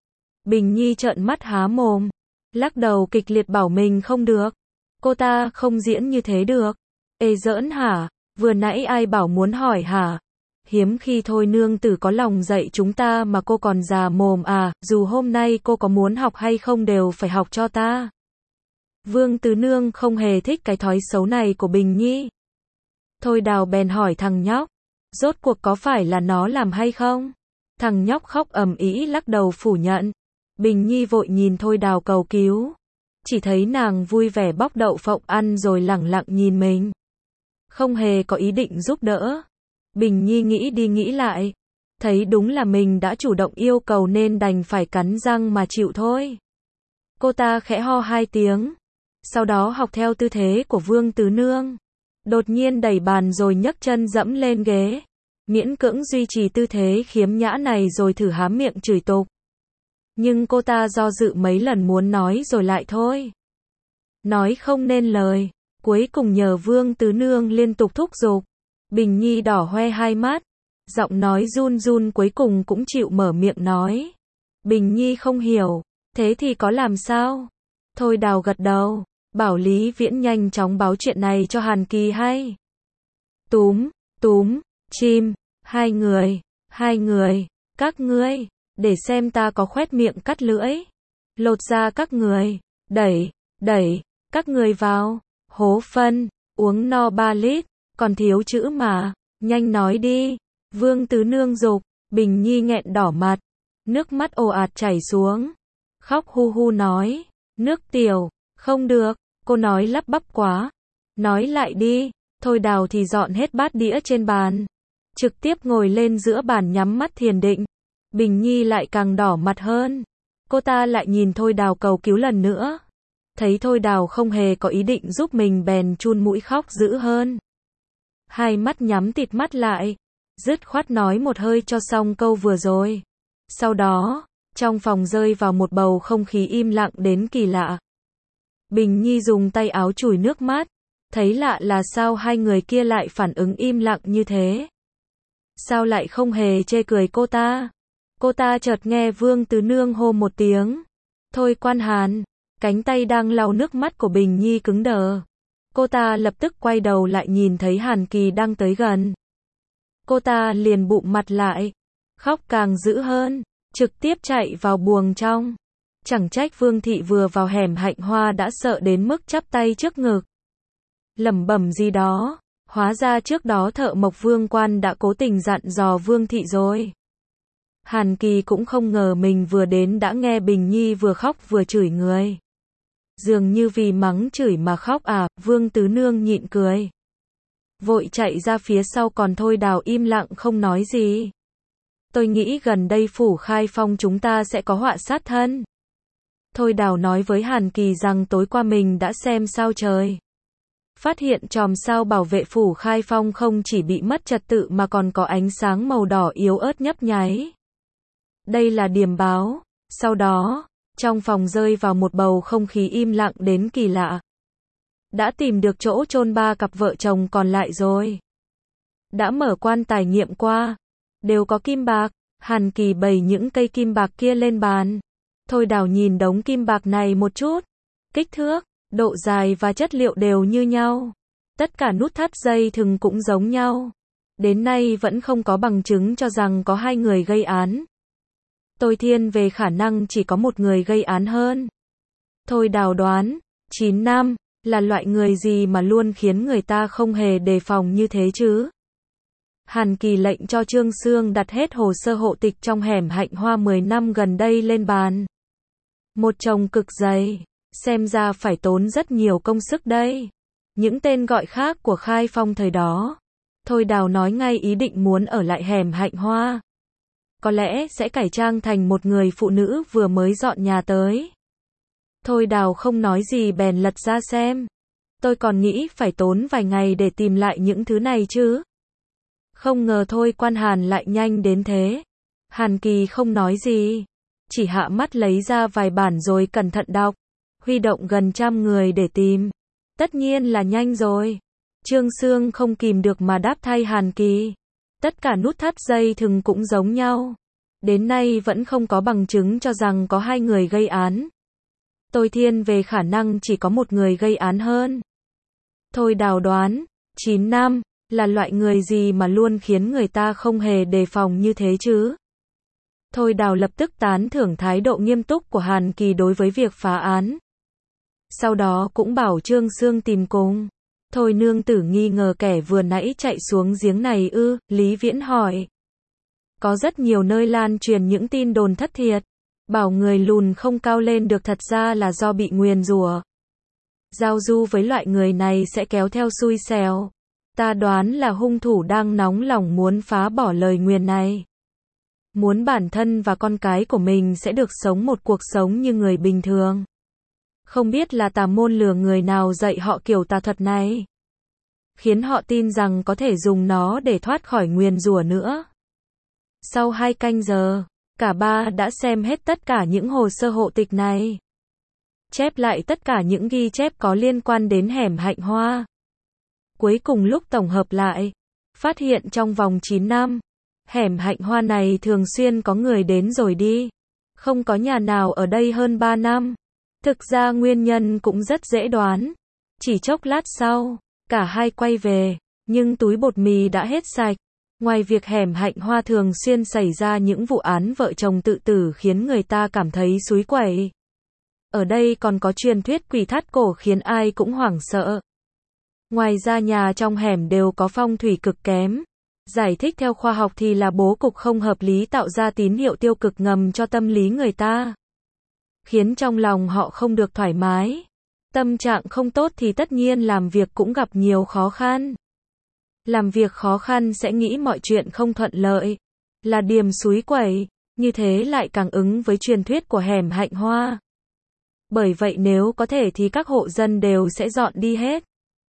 Bình Nhi trợn mắt há mồm, lắc đầu kịch liệt bảo mình không được. Cô ta không diễn như thế được. Ê giỡn hả? Vừa nãy ai bảo muốn hỏi hả? Hiếm khi thôi nương tử có lòng dạy chúng ta mà cô còn già mồm à, dù hôm nay cô có muốn học hay không đều phải học cho ta. Vương Tứ Nương không hề thích cái thói xấu này của Bình Nhi. Thôi Đào bèn hỏi thằng nhóc, rốt cuộc có phải là nó làm hay không? Thằng nhóc khóc ầm ĩ lắc đầu phủ nhận. Bình Nhi vội nhìn Thôi Đào cầu cứu. Chỉ thấy nàng vui vẻ bóc đậu phộng ăn rồi lẳng lặng nhìn mình, không hề có ý định giúp đỡ. Bình Nhi nghĩ đi nghĩ lại, thấy đúng là mình đã chủ động yêu cầu nên đành phải cắn răng mà chịu thôi. Cô ta khẽ ho 2 tiếng, sau đó học theo tư thế của Vương Tứ Nương. Đột nhiên đẩy bàn rồi nhấc chân dẫm lên ghế, miễn cưỡng duy trì tư thế khiếm nhã này rồi thử há miệng chửi tục. Nhưng cô ta do dự mấy lần muốn nói rồi lại thôi. Nói không nên lời, cuối cùng nhờ Vương Tứ Nương liên tục thúc giục. Bình Nhi đỏ hoe hai mắt, giọng nói run run cuối cùng cũng chịu mở miệng nói. Bình Nhi không hiểu, thế thì có làm sao? Thôi Đào gật đầu, bảo Lý Viễn nhanh chóng báo chuyện này cho Hàn Kỳ hay. Túm, chim, hai người, các ngươi, để xem ta có khoét miệng cắt lưỡi. Lột da các người, đẩy, các người vào hố phân, uống no 3 lít, còn thiếu chữ mà, nhanh nói đi. Vương Tứ Nương giục. Bình Nhi nghẹn đỏ mặt, nước mắt ồ ạt chảy xuống, khóc hu hu nói, nước tiểu, không được, cô nói lắp bắp quá, nói lại đi. Thôi Đào thì dọn hết bát đĩa trên bàn, trực tiếp ngồi lên giữa bàn nhắm mắt thiền định. Bình Nhi lại càng đỏ mặt hơn, cô ta lại nhìn Thôi Đào cầu cứu lần nữa. Thấy Thôi Đào không hề có ý định giúp mình bèn chun mũi khóc dữ hơn. Hai mắt nhắm tịt mắt lại, dứt khoát nói một hơi cho xong câu vừa rồi. Sau đó, trong phòng rơi vào một bầu không khí im lặng đến kỳ lạ. Bình Nhi dùng tay áo chùi nước mắt, thấy lạ là sao hai người kia lại phản ứng im lặng như thế. Sao lại không hề chê cười cô ta? Cô ta chợt nghe Vương Tứ Nương hô một tiếng. Thôi Quan Hàn, cánh tay đang lau nước mắt của Bình Nhi cứng đờ. Cô ta lập tức quay đầu lại nhìn thấy Hàn Kỳ đang tới gần. Cô ta liền bụm mặt lại, khóc càng dữ hơn, trực tiếp chạy vào buồng trong. Chẳng trách Vương Thị vừa vào hẻm Hạnh Hoa đã sợ đến mức chắp tay trước ngực, lẩm bẩm gì đó. Hóa ra trước đó Thợ Mộc Vương Quan đã cố tình dặn dò Vương Thị rồi. Hàn Kỳ cũng không ngờ mình vừa đến đã nghe Bình Nhi vừa khóc vừa chửi người. Dường như vì mắng chửi mà khóc à, Vương Tứ Nương nhịn cười. vội chạy ra phía sau, còn Thôi Đào im lặng không nói gì. Tôi nghĩ gần đây Phủ Khai Phong chúng ta sẽ có họa sát thân. Thôi Đào nói với Hàn Kỳ rằng tối qua mình đã xem sao trời. Phát hiện chòm sao bảo vệ Phủ Khai Phong không chỉ bị mất trật tự mà còn có ánh sáng màu đỏ yếu ớt nhấp nháy. Đây là điềm báo. Sau đó, trong phòng rơi vào một bầu không khí im lặng đến kỳ lạ. Đã tìm được chỗ chôn 3 cặp vợ chồng còn lại rồi. Đã mở quan tài nghiệm qua. Đều có kim bạc. Hàn Kỳ bày những cây kim bạc kia lên bàn. Thôi Đào nhìn đống kim bạc này một chút. Kích thước, độ dài và chất liệu đều như nhau. Tất cả nút thắt dây thừng cũng giống nhau. Đến nay vẫn không có bằng chứng cho rằng có 2 người gây án. Tôi thiên về khả năng chỉ có một người gây án hơn. Thôi Đào đoán, 9 năm, là loại người gì mà luôn khiến người ta không hề đề phòng như thế chứ? Hàn Kỳ lệnh cho Trương Sương đặt hết hồ sơ hộ tịch trong hẻm Hạnh Hoa 10 năm gần đây lên bàn. Một chồng cực dày, xem ra phải tốn rất nhiều công sức đây. Những tên gọi khác của Khai Phong thời đó. Thôi Đào nói ngay ý định muốn ở lại hẻm Hạnh Hoa. Có lẽ sẽ cải trang thành một người phụ nữ vừa mới dọn nhà tới. Thôi Đào không nói gì bèn lật ra xem. Tôi còn nghĩ phải tốn vài ngày để tìm lại những thứ này chứ. Không ngờ Thôi Quan Hàn lại nhanh đến thế. Hàn Kỳ không nói gì. Chỉ hạ mắt lấy ra vài bản rồi cẩn thận đọc. Huy động gần 100 người để tìm. Tất nhiên là nhanh rồi. Trương Sương không kìm được mà đáp thay Hàn Kỳ. Tất cả nút thắt dây thừng cũng giống nhau. Đến nay vẫn không có bằng chứng cho rằng có 2 người gây án. Tôi thiên về khả năng chỉ có một người gây án hơn. Thôi Đào đoán, 9 năm, là loại người gì mà luôn khiến người ta không hề đề phòng như thế chứ? Thôi Đào lập tức tán thưởng thái độ nghiêm túc của Hàn Kỳ đối với việc phá án. Sau đó cũng bảo Trương Sương tìm cùng. Thôi nương tử nghi ngờ kẻ vừa nãy chạy xuống giếng này ư? Lý Viễn hỏi. Có rất nhiều nơi lan truyền những tin đồn thất thiệt. Bảo người lùn không cao lên được thật ra là do bị nguyền rủa. Giao du với loại người này sẽ kéo theo xui xẻo. Ta đoán là hung thủ đang nóng lòng muốn phá bỏ lời nguyền này. Muốn bản thân và con cái của mình sẽ được sống một cuộc sống như người bình thường. Không biết là tà môn lừa người nào dạy họ kiểu tà thuật này. Khiến họ tin rằng có thể dùng nó để thoát khỏi nguyền rủa nữa. Sau 2 canh giờ, cả ba đã xem hết tất cả những hồ sơ hộ tịch này. Chép lại tất cả những ghi chép có liên quan đến hẻm Hạnh Hoa. Cuối cùng lúc tổng hợp lại, phát hiện trong vòng 9 năm, hẻm Hạnh Hoa này thường xuyên có người đến rồi đi. Không có nhà nào ở đây hơn 3 năm. Thực ra nguyên nhân cũng rất dễ đoán. Chỉ chốc lát sau, cả hai quay về, nhưng túi bột mì đã hết sạch. Ngoài việc hẻm Hạnh Hoa thường xuyên xảy ra những vụ án vợ chồng tự tử khiến người ta cảm thấy xúi quẩy. Ở đây còn có truyền thuyết quỷ thắt cổ khiến ai cũng hoảng sợ. Ngoài ra nhà trong hẻm đều có phong thủy cực kém. Giải thích theo khoa học thì là bố cục không hợp lý tạo ra tín hiệu tiêu cực ngầm cho tâm lý người ta. Khiến trong lòng họ không được thoải mái. Tâm trạng không tốt thì tất nhiên làm việc cũng gặp nhiều khó khăn. Làm việc khó khăn sẽ nghĩ mọi chuyện không thuận lợi. Là điềm xúi quẩy. Như thế lại càng ứng với truyền thuyết của hẻm Hạnh Hoa. Bởi vậy nếu có thể thì các hộ dân đều sẽ dọn đi hết.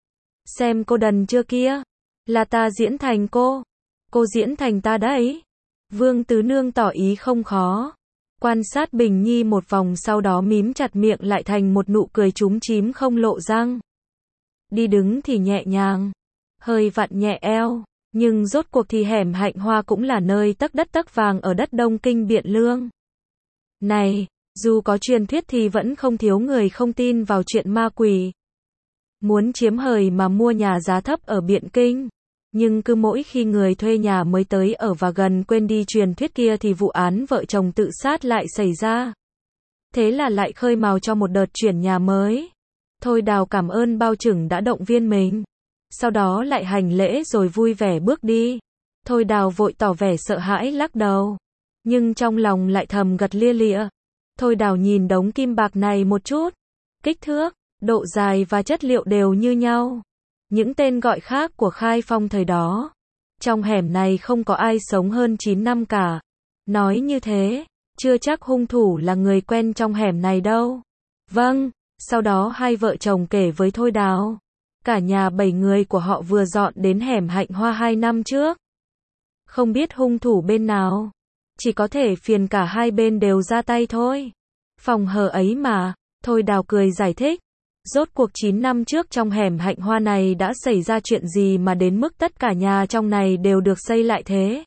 Xem cô đần chưa kia? Là ta diễn thành cô. Cô diễn thành ta đấy. Vương Tứ Nương tỏ ý không khó. Quan sát Bình Nhi một vòng sau đó mím chặt miệng lại thành một nụ cười chúm chím không lộ răng. Đi đứng thì nhẹ nhàng. Hơi vặn nhẹ eo. Nhưng rốt cuộc thì hẻm Hạnh Hoa cũng là nơi tấc đất tấc vàng ở đất Đông Kinh Biện Lương. Này, dù có truyền thuyết thì vẫn không thiếu người không tin vào chuyện ma quỷ. Muốn chiếm hời mà mua nhà giá thấp ở Biện Kinh. Nhưng cứ mỗi khi người thuê nhà mới tới ở và gần quên đi truyền thuyết kia thì vụ án vợ chồng tự sát lại xảy ra. Thế là lại khơi mào cho một đợt chuyển nhà mới. Thôi Đào cảm ơn bao chừng đã động viên mình. Sau đó lại hành lễ rồi vui vẻ bước đi. Thôi Đào vội tỏ vẻ sợ hãi lắc đầu. Nhưng trong lòng lại thầm gật lia lịa. Thôi Đào nhìn đống kim bạc này một chút. Kích thước, độ dài và chất liệu đều như nhau. những tên gọi khác của Khai Phong thời đó. Trong hẻm này không có ai sống hơn 9 năm cả. Nói như thế, chưa chắc hung thủ là người quen trong hẻm này đâu. Vâng, sau đó hai vợ chồng kể với Thôi Đào. Cả nhà 7 người của họ vừa dọn đến hẻm Hạnh Hoa 2 năm trước. Không biết hung thủ bên nào. Chỉ có thể phiền cả hai bên đều ra tay thôi. Phòng hờ ấy mà, Thôi Đào cười giải thích. Rốt cuộc 9 năm trước trong hẻm Hạnh Hoa này đã xảy ra chuyện gì mà đến mức tất cả nhà trong này đều được xây lại thế?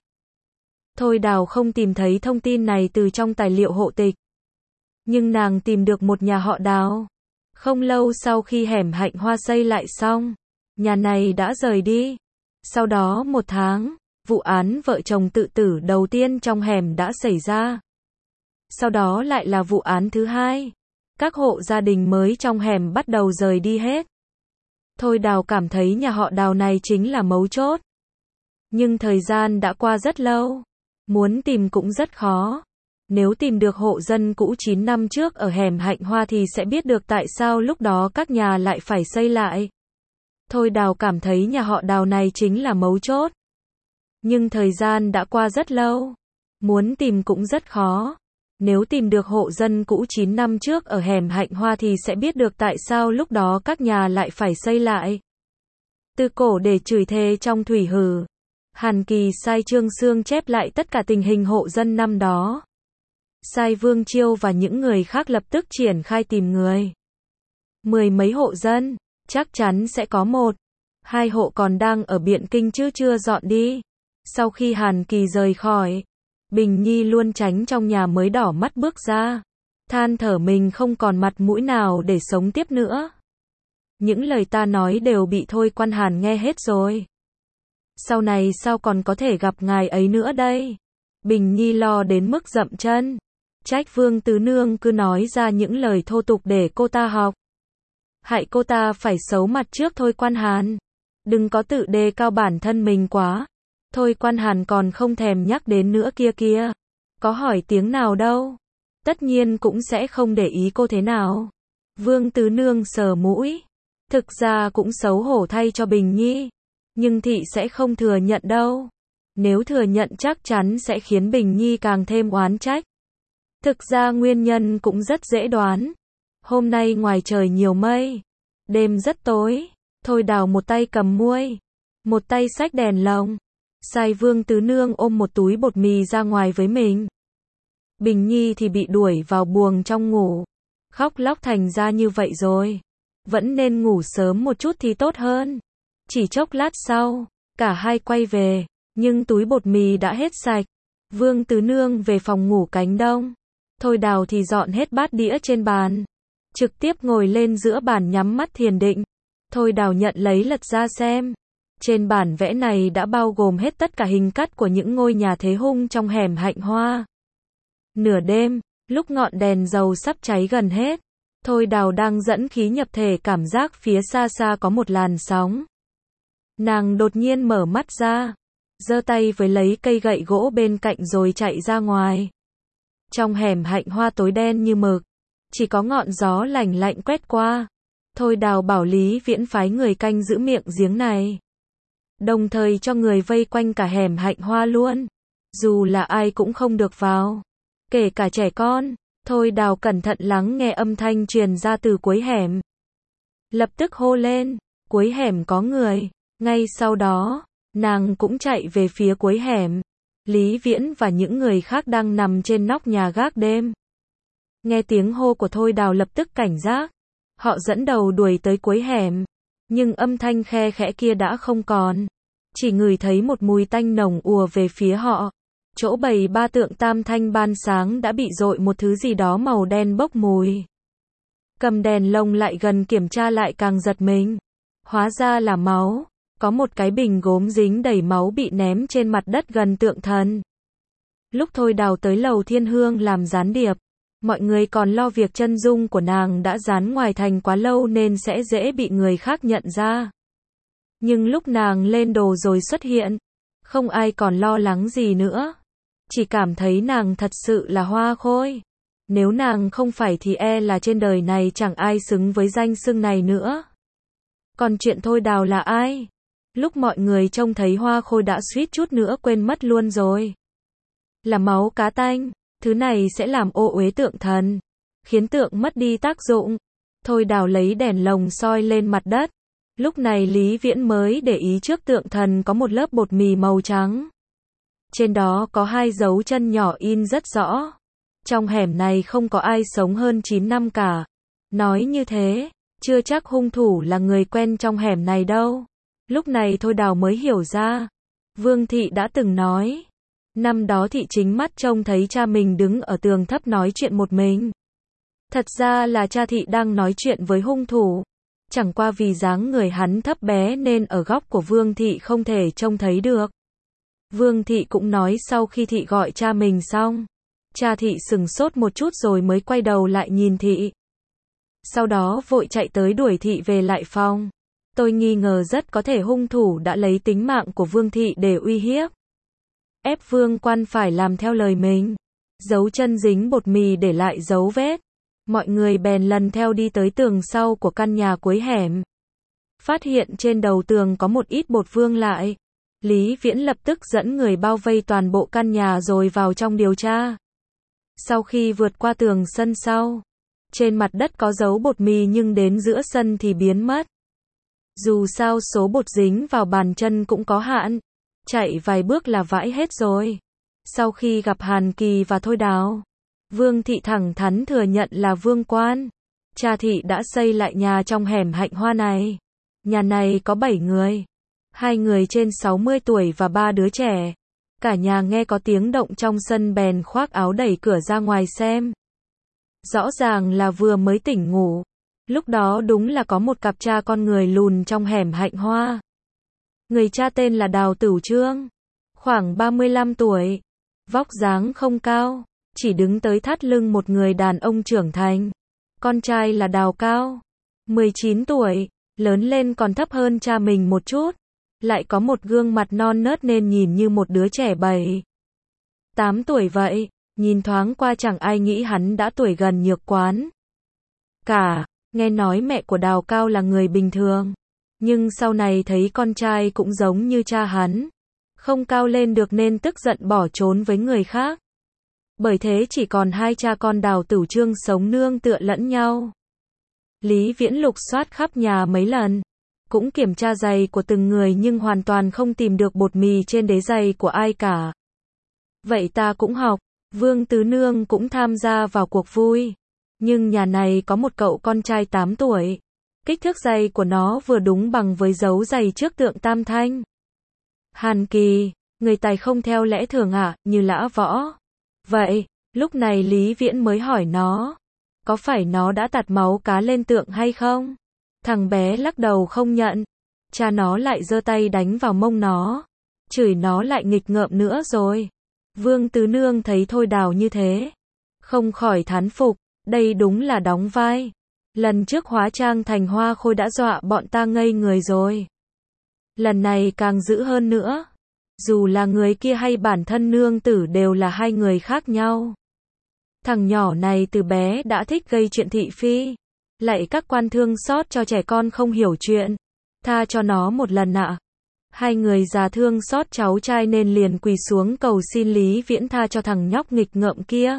Thôi Đào không tìm thấy thông tin này từ trong tài liệu hộ tịch. Nhưng nàng tìm được một nhà họ Đào. Không lâu sau khi hẻm Hạnh Hoa xây lại xong, nhà này đã rời đi. Sau đó 1 tháng, vụ án vợ chồng tự tử đầu tiên trong hẻm đã xảy ra. Sau đó lại là vụ án thứ hai. Các hộ gia đình mới trong hẻm bắt đầu rời đi hết. Thôi Đào cảm thấy nhà họ Đào này chính là mấu chốt. Nhưng thời gian đã qua rất lâu. Muốn tìm cũng rất khó. Nếu tìm được hộ dân cũ 9 năm trước ở hẻm Hạnh Hoa thì sẽ biết được tại sao lúc đó các nhà lại phải xây lại. Thôi Đào cảm thấy nhà họ Đào này chính là mấu chốt. Nhưng thời gian đã qua rất lâu. Muốn tìm cũng rất khó. Nếu tìm được hộ dân cũ 9 năm trước ở hẻm Hạnh Hoa thì sẽ biết được tại sao lúc đó các nhà lại phải xây lại. Từ cổ để chửi thề trong thủy hử. Hàn Kỳ sai Trương Xương chép lại tất cả tình hình hộ dân năm đó. Sai Vương Chiêu và những người khác lập tức triển khai tìm người. 10 mấy hộ dân, chắc chắn sẽ có 1, 2 hộ còn đang ở Biện Kinh chứ chưa dọn đi. Sau khi Hàn Kỳ rời khỏi, Bình Nhi luôn tránh trong nhà mới đỏ mắt bước ra. Than thở mình không còn mặt mũi nào để sống tiếp nữa. Những lời ta nói đều bị Thôi Quan Hàn nghe hết rồi. Sau này sao còn có thể gặp ngài ấy nữa đây? Bình Nhi lo đến mức dậm chân. Trách Vương Tứ Nương cứ nói ra những lời thô tục để cô ta học. Hại cô ta phải xấu mặt trước Thôi Quan Hàn. Đừng có tự đề cao bản thân mình quá. Thôi Quan Hàn còn không thèm nhắc đến nữa kia. Có hỏi tiếng nào đâu. Tất nhiên cũng sẽ không để ý cô thế nào. Vương Tứ Nương sờ mũi. Thực ra cũng xấu hổ thay cho Bình Nhi. Nhưng thị sẽ không thừa nhận đâu. Nếu thừa nhận chắc chắn sẽ khiến Bình Nhi càng thêm oán trách. Thực ra nguyên nhân cũng rất dễ đoán. Hôm nay ngoài trời nhiều mây. Đêm rất tối. Thôi Đào một tay cầm muôi. Một tay xách đèn lồng. Sai Vương Tứ Nương ôm một túi bột mì ra ngoài với mình. Bình Nhi thì bị đuổi vào buồng trong ngủ. Khóc lóc thành ra như vậy rồi. Vẫn nên ngủ sớm một chút thì tốt hơn. Chỉ chốc lát sau, cả hai quay về. Nhưng túi bột mì đã hết sạch. Vương Tứ Nương về phòng ngủ cánh đông. Thôi Đào thì dọn hết bát đĩa trên bàn. Trực tiếp ngồi lên giữa bàn nhắm mắt thiền định. Thôi Đào nhận lấy lật ra xem. Trên bản vẽ này đã bao gồm hết tất cả hình cắt của những ngôi nhà thế hung trong hẻm Hạnh Hoa. Nửa đêm, lúc ngọn đèn dầu sắp cháy gần hết, Thôi Đào đang dẫn khí nhập thể cảm giác phía xa xa có một làn sóng. Nàng đột nhiên mở mắt ra, giơ tay với lấy cây gậy gỗ bên cạnh rồi chạy ra ngoài. Trong hẻm Hạnh Hoa tối đen như mực, chỉ có ngọn gió lành lạnh quét qua. Thôi Đào bảo Lý Viễn phái người canh giữ miệng giếng này. Đồng thời cho người vây quanh cả hẻm Hạnh Hoa luôn. Dù là ai cũng không được vào. Kể cả trẻ con. Thôi Đào cẩn thận lắng nghe âm thanh truyền ra từ cuối hẻm. Lập tức hô lên. Cuối hẻm có người. Ngay sau đó, nàng cũng chạy về phía cuối hẻm. Lý Viễn và những người khác đang nằm trên nóc nhà gác đêm. Nghe tiếng hô của Thôi Đào lập tức cảnh giác. Họ dẫn đầu đuổi tới cuối hẻm. Nhưng âm thanh khe khẽ kia đã không còn. Chỉ ngửi thấy một mùi tanh nồng ùa về phía họ. Chỗ bày ba tượng tam thanh ban sáng đã bị dội một thứ gì đó màu đen bốc mùi. Cầm đèn lồng lại gần kiểm tra lại càng giật mình. Hóa ra là máu. Có một cái bình gốm dính đầy máu bị ném trên mặt đất gần tượng thần. Lúc Thôi Đào tới lầu Thiên Hương làm gián điệp, mọi người còn lo việc chân dung của nàng đã dán ngoài thành quá lâu nên sẽ dễ bị người khác nhận ra. Nhưng lúc nàng lên đồ rồi xuất hiện, không ai còn lo lắng gì nữa. Chỉ cảm thấy nàng thật sự là hoa khôi. Nếu nàng không phải thì e là trên đời này chẳng ai xứng với danh xưng này nữa. Còn chuyện Thôi Đào là ai? Lúc mọi người trông thấy Hoa Khôi đã suýt chút nữa quên mất luôn rồi. Là máu cá tanh, thứ này sẽ làm ô uế tượng thần, khiến tượng mất đi tác dụng. Thôi Đào lấy đèn lồng soi lên mặt đất. Lúc này Lý Viễn mới để ý trước tượng thần có một lớp bột mì màu trắng. Trên đó có 2 dấu chân nhỏ in rất rõ. Trong hẻm này không có ai sống hơn 9 năm cả. Nói như thế, chưa chắc hung thủ là người quen trong hẻm này đâu. Lúc này Thôi Đào mới hiểu ra. Vương Thị đã từng nói. Năm đó Thị chính mắt trông thấy cha mình đứng ở tường thấp nói chuyện một mình. Thật ra là cha Thị đang nói chuyện với hung thủ. Chẳng qua vì dáng người hắn thấp bé nên ở góc của Vương Thị không thể trông thấy được. Vương Thị cũng nói sau khi Thị gọi cha mình xong. Cha Thị sừng sốt một chút rồi mới quay đầu lại nhìn Thị. Sau đó vội chạy tới đuổi Thị về lại phòng. Tôi nghi ngờ rất có thể hung thủ đã lấy tính mạng của Vương Thị để uy hiếp. Ép Vương Quan phải làm theo lời mình. Dấu chân dính bột mì để lại dấu vết. Mọi người bèn lần theo đi tới tường sau của căn nhà cuối hẻm. Phát hiện trên đầu tường có một ít bột vương lại. Lý Viễn lập tức dẫn người bao vây toàn bộ căn nhà rồi vào trong điều tra. Sau khi vượt qua tường sân sau, trên mặt đất có dấu bột mì nhưng đến giữa sân thì biến mất. Dù sao số bột dính vào bàn chân cũng có hạn, chạy vài bước là vãi hết rồi. Sau khi gặp Hàn Kỳ và Thôi Đào, Vương Thị thẳng thắn thừa nhận là Vương Quan. Cha Thị đã xây lại nhà trong hẻm Hạnh Hoa này. Nhà này có 7 người. 2 người trên 60 tuổi và 3 đứa trẻ. Cả nhà nghe có tiếng động trong sân bèn khoác áo đẩy cửa ra ngoài xem. Rõ ràng là vừa mới tỉnh ngủ. Lúc đó đúng là có một cặp cha con người lùn trong hẻm Hạnh Hoa. Người cha tên là Đào Tửu Trương. Khoảng 35 tuổi. Vóc dáng không cao. Chỉ đứng tới thắt lưng một người đàn ông trưởng thành. Con trai là Đào Cao. 19 tuổi. Lớn lên còn thấp hơn cha mình một chút. Lại có một gương mặt non nớt nên nhìn như một đứa trẻ 7, 8 tuổi vậy. Nhìn thoáng qua chẳng ai nghĩ hắn đã tuổi gần nhược quán. Cả, nghe nói mẹ của Đào Cao là người bình thường. Nhưng sau này thấy con trai cũng giống như cha hắn. Không cao lên được nên tức giận bỏ trốn với người khác. Bởi thế chỉ còn 2 cha con Đào Tửu Trương sống nương tựa lẫn nhau. Lý Viễn lục soát khắp nhà mấy lần. Cũng kiểm tra giày của từng người nhưng hoàn toàn không tìm được bột mì trên đế giày của ai cả. Vậy ta cũng học. Vương Tứ Nương cũng tham gia vào cuộc vui. Nhưng nhà này có một cậu con trai 8 tuổi. Kích thước giày của nó vừa đúng bằng với dấu giày trước tượng Tam Thanh. Hàn Kỳ, người tài không theo lẽ thường ạ, như Lã Võ. Vậy, lúc này Lý Viễn mới hỏi nó. Có phải nó đã tạt máu cá lên tượng hay không? Thằng bé lắc đầu không nhận. Cha nó lại giơ tay đánh vào mông nó. Chửi nó lại nghịch ngợm nữa rồi. Vương Tứ Nương thấy Thôi Đào như thế. Không khỏi thán phục. Đây đúng là đóng vai. Lần trước hóa trang thành Hoa Khôi đã dọa bọn ta ngây người rồi. Lần này càng dữ hơn nữa. Dù là người kia hay bản thân nương tử đều là 2 người khác nhau. Thằng nhỏ này từ bé đã thích gây chuyện thị phi. Lại các quan thương xót cho trẻ con không hiểu chuyện. Tha cho nó một lần ạ. 2 người già thương xót cháu trai nên liền quỳ xuống cầu xin Lý Viễn tha cho thằng nhóc nghịch ngợm kia.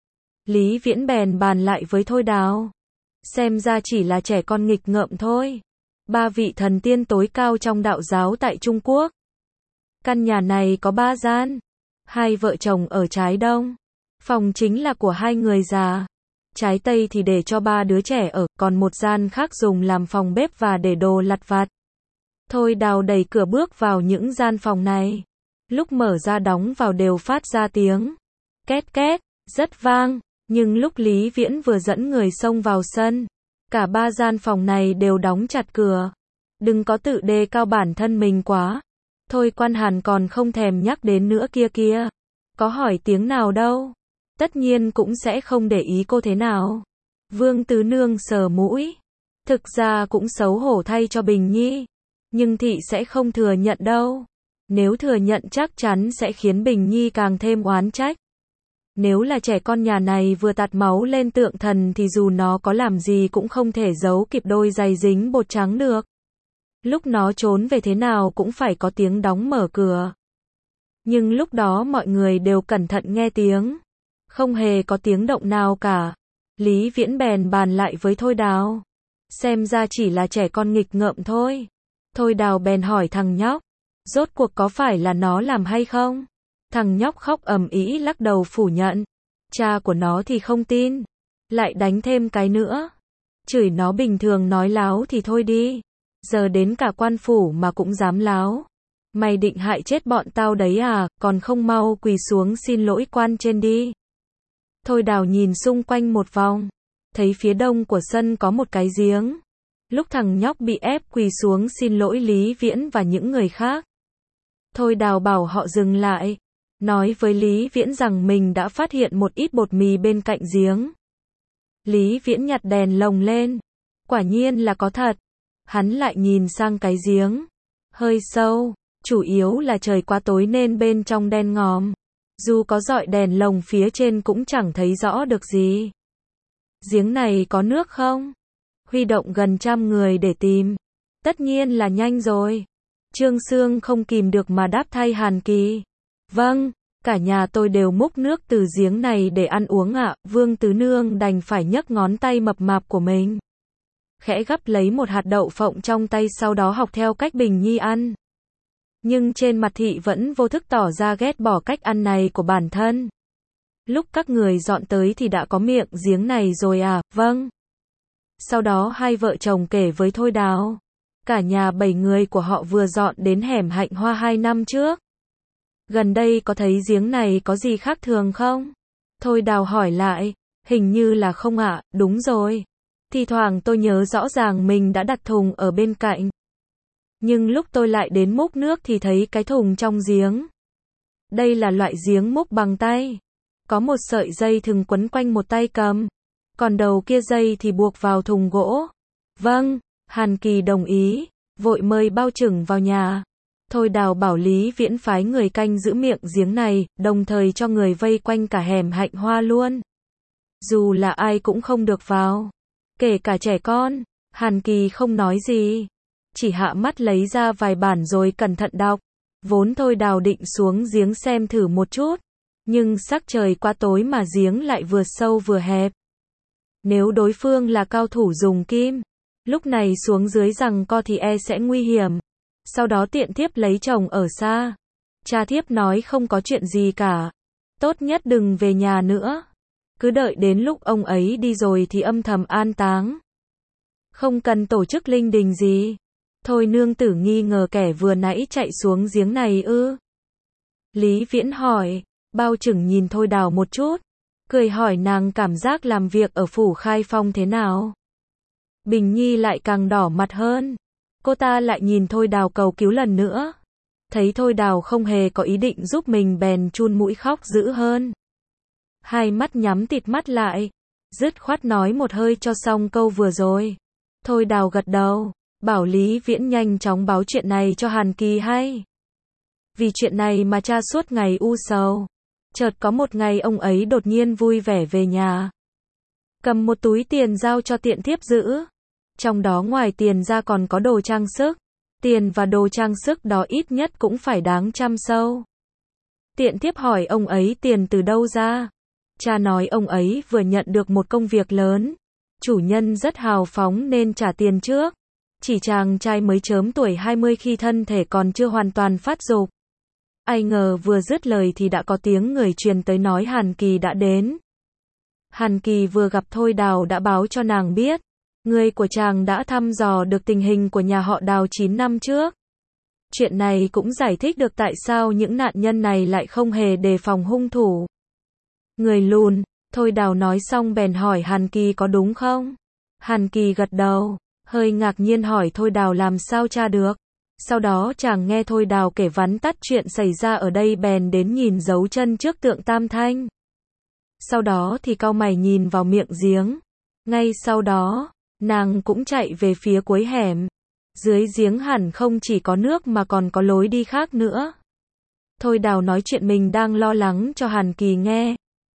Lý Viễn bèn bàn lại với Thôi Đào. Xem ra chỉ là trẻ con nghịch ngợm thôi. 3 vị thần tiên tối cao trong đạo giáo tại Trung Quốc. Căn nhà này có 3 gian. 2 vợ chồng ở trái đông. Phòng chính là của 2 người già. Trái tây thì để cho 3 đứa trẻ ở, còn một gian khác dùng làm phòng bếp và để đồ lặt vặt. Thôi Đào đẩy cửa bước vào những gian phòng này. Lúc mở ra đóng vào đều phát ra tiếng két két, rất vang. Nhưng lúc Lý Viễn vừa dẫn người xông vào sân, cả 3 gian phòng này đều đóng chặt cửa. Đừng có tự đề cao bản thân mình quá. Thôi Quan Hàn còn không thèm nhắc đến nữa kia. Có hỏi tiếng nào đâu. Tất nhiên cũng sẽ không để ý cô thế nào. Vương Tứ Nương sờ mũi. Thực ra cũng xấu hổ thay cho Bình Nhi. Nhưng Thị sẽ không thừa nhận đâu. Nếu thừa nhận chắc chắn sẽ khiến Bình Nhi càng thêm oán trách. Nếu là trẻ con nhà này vừa tạt máu lên tượng thần thì dù nó có làm gì cũng không thể giấu kịp đôi giày dính bột trắng được. Lúc nó trốn về thế nào cũng phải có tiếng đóng mở cửa. Nhưng lúc đó mọi người đều cẩn thận nghe tiếng. Không hề có tiếng động nào cả. Lý Viễn bèn bàn lại với Thôi Đào. Xem ra chỉ là trẻ con nghịch ngợm thôi. Thôi Đào bèn hỏi thằng nhóc. Rốt cuộc có phải là nó làm hay không? Thằng nhóc khóc ầm ĩ lắc đầu phủ nhận. Cha của nó thì không tin. Lại đánh thêm cái nữa. Chửi nó bình thường nói láo thì thôi đi. Giờ đến cả quan phủ mà cũng dám láo. Mày định hại chết bọn tao đấy à, còn không mau quỳ xuống xin lỗi quan trên đi. Thôi Đào nhìn xung quanh một vòng. Thấy phía đông của sân có một cái giếng. Lúc thằng nhóc bị ép quỳ xuống xin lỗi Lý Viễn và những người khác. Thôi Đào bảo họ dừng lại. Nói với Lý Viễn rằng mình đã phát hiện một ít bột mì bên cạnh giếng. Lý Viễn nhặt đèn lồng lên. Quả nhiên là có thật. Hắn lại nhìn sang cái giếng. Hơi sâu, chủ yếu là trời quá tối nên bên trong đen ngòm. Dù có dọi đèn lồng phía trên cũng chẳng thấy rõ được gì. Giếng này có nước không? Huy động gần 100 người để tìm. Tất nhiên là nhanh rồi. Trương Sương không kìm được mà đáp thay Hàn Kỳ. Vâng, cả nhà tôi đều múc nước từ giếng này để ăn uống ạ. Vương Tứ Nương đành phải nhấc ngón tay mập mạp của mình. Khẽ gắp lấy một hạt đậu phộng trong tay, sau đó học theo cách Bình Nhi ăn. Nhưng trên mặt thị vẫn vô thức tỏ ra ghét bỏ cách ăn này của bản thân. Lúc các người dọn tới thì đã có miệng giếng này rồi à? Vâng. Sau đó hai vợ chồng kể với Thôi Đào. Cả nhà 7 người của họ vừa dọn đến hẻm Hạnh Hoa 2 năm trước. Gần đây có thấy giếng này có gì khác thường không? Thôi Đào hỏi lại. Hình như là không ạ, đúng rồi. Thì thoảng tôi nhớ rõ ràng mình đã đặt thùng ở bên cạnh. Nhưng lúc tôi lại đến múc nước thì thấy cái thùng trong giếng. Đây là loại giếng múc bằng tay. Có một sợi dây thừng quấn quanh một tay cầm. Còn đầu kia dây thì buộc vào thùng gỗ. Vâng, Hàn Kỳ đồng ý. Vội mời Bao Trừng vào nhà. Thôi Đào bảo Lý Viễn phái người canh giữ miệng giếng này, đồng thời cho người vây quanh cả hẻm Hạnh Hoa luôn. Dù là ai cũng không được vào. Kể cả trẻ con. Hàn Kỳ không nói gì. Chỉ hạ mắt lấy ra vài bản rồi cẩn thận đọc. Vốn Thôi Đào định xuống giếng xem thử một chút. Nhưng sắc trời quá tối mà giếng lại vừa sâu vừa hẹp. Nếu đối phương là cao thủ dùng kim, lúc này xuống dưới giằng co thì e sẽ nguy hiểm. Sau đó tiện thiếp lấy chồng ở xa. Cha thiếp nói không có chuyện gì cả. Tốt nhất đừng về nhà nữa. Cứ đợi đến lúc ông ấy đi rồi thì âm thầm an táng. Không cần tổ chức linh đình gì. Thôi nương tử nghi ngờ kẻ vừa nãy chạy xuống giếng này ư? Lý Viễn hỏi. Bao Trừng nhìn Thôi Đào một chút. Cười hỏi nàng cảm giác làm việc ở phủ Khai Phong thế nào? Bình Nhi lại càng đỏ mặt hơn. Cô ta lại nhìn Thôi Đào cầu cứu lần nữa. Thấy Thôi Đào không hề có ý định giúp mình bèn chun mũi khóc dữ hơn. Hai mắt nhắm tịt mắt lại. Dứt khoát nói một hơi cho xong câu vừa rồi. Thôi Đào gật đầu. Bảo Lý Viễn nhanh chóng báo chuyện này cho Hàn Kỳ hay. Vì chuyện này mà cha suốt ngày u sầu. Chợt có một ngày ông ấy đột nhiên vui vẻ về nhà. Cầm một túi tiền giao cho tiện thiếp giữ. Trong đó ngoài tiền ra còn có đồ trang sức. Tiền và đồ trang sức đó ít nhất cũng phải đáng 100 sâu. Tiện thiếp hỏi ông ấy tiền từ đâu ra. Cha nói ông ấy vừa nhận được một công việc lớn. Chủ nhân rất hào phóng nên trả tiền trước. Chỉ chàng trai mới chớm tuổi 20 khi thân thể còn chưa hoàn toàn phát dục. Ai ngờ vừa dứt lời thì đã có tiếng người truyền tới nói Hàn Kỳ đã đến. Hàn Kỳ vừa gặp Thôi Đào đã báo cho nàng biết. Người của chàng đã thăm dò được tình hình của nhà họ Đào 9 năm trước. Chuyện này cũng giải thích được tại sao những nạn nhân này lại không hề đề phòng hung thủ. Người lùn, Thôi Đào nói xong bèn hỏi Hàn Kỳ có đúng không? Hàn Kỳ gật đầu, hơi ngạc nhiên hỏi Thôi Đào làm sao tra được. Sau đó chàng nghe Thôi Đào kể vắn tắt chuyện xảy ra ở đây bèn đến nhìn dấu chân trước tượng Tam Thanh. Sau đó thì cau mày nhìn vào miệng giếng. Ngay sau đó, nàng cũng chạy về phía cuối hẻm. Dưới giếng hẳn không chỉ có nước mà còn có lối đi khác nữa. Thôi Đào nói chuyện mình đang lo lắng cho Hàn Kỳ nghe.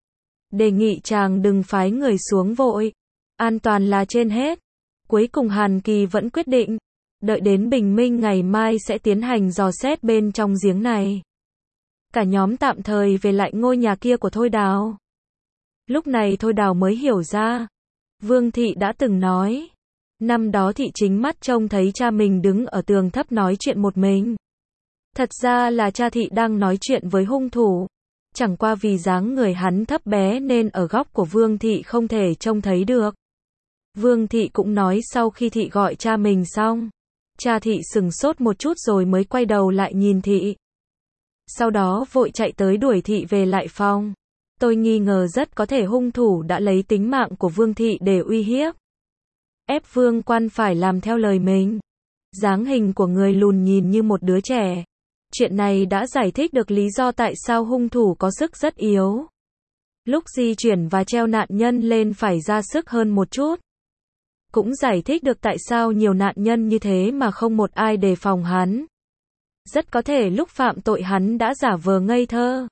Đề nghị chàng đừng phái người xuống vội. An toàn là trên hết. Cuối cùng Hàn Kỳ vẫn quyết định. đợi đến bình minh ngày mai sẽ tiến hành dò xét bên trong giếng này. Cả nhóm tạm thời về lại ngôi nhà kia của Thôi Đào. Lúc này Thôi Đào mới hiểu ra, Vương Thị đã từng nói, năm đó Thị chính mắt trông thấy cha mình đứng ở tường thấp nói chuyện một mình. Thật ra là cha Thị đang nói chuyện với hung thủ, chẳng qua vì dáng người hắn thấp bé nên ở góc của Vương Thị không thể trông thấy được. Vương Thị cũng nói sau khi Thị gọi cha mình xong, cha Thị sửng sốt một chút rồi mới quay đầu lại nhìn Thị. Sau đó vội chạy tới đuổi Thị về lại phòng. Tôi nghi ngờ rất có thể hung thủ đã lấy tính mạng của Vương Thị để uy hiếp, ép Vương Quan phải làm theo lời mình. Dáng hình của người lùn nhìn như một đứa trẻ. Chuyện này đã giải thích được lý do tại sao hung thủ có sức rất yếu. Lúc di chuyển và treo nạn nhân lên phải ra sức hơn một chút. Cũng giải thích được tại sao nhiều nạn nhân như thế mà không một ai đề phòng hắn. Rất có thể lúc phạm tội hắn đã giả vờ ngây thơ,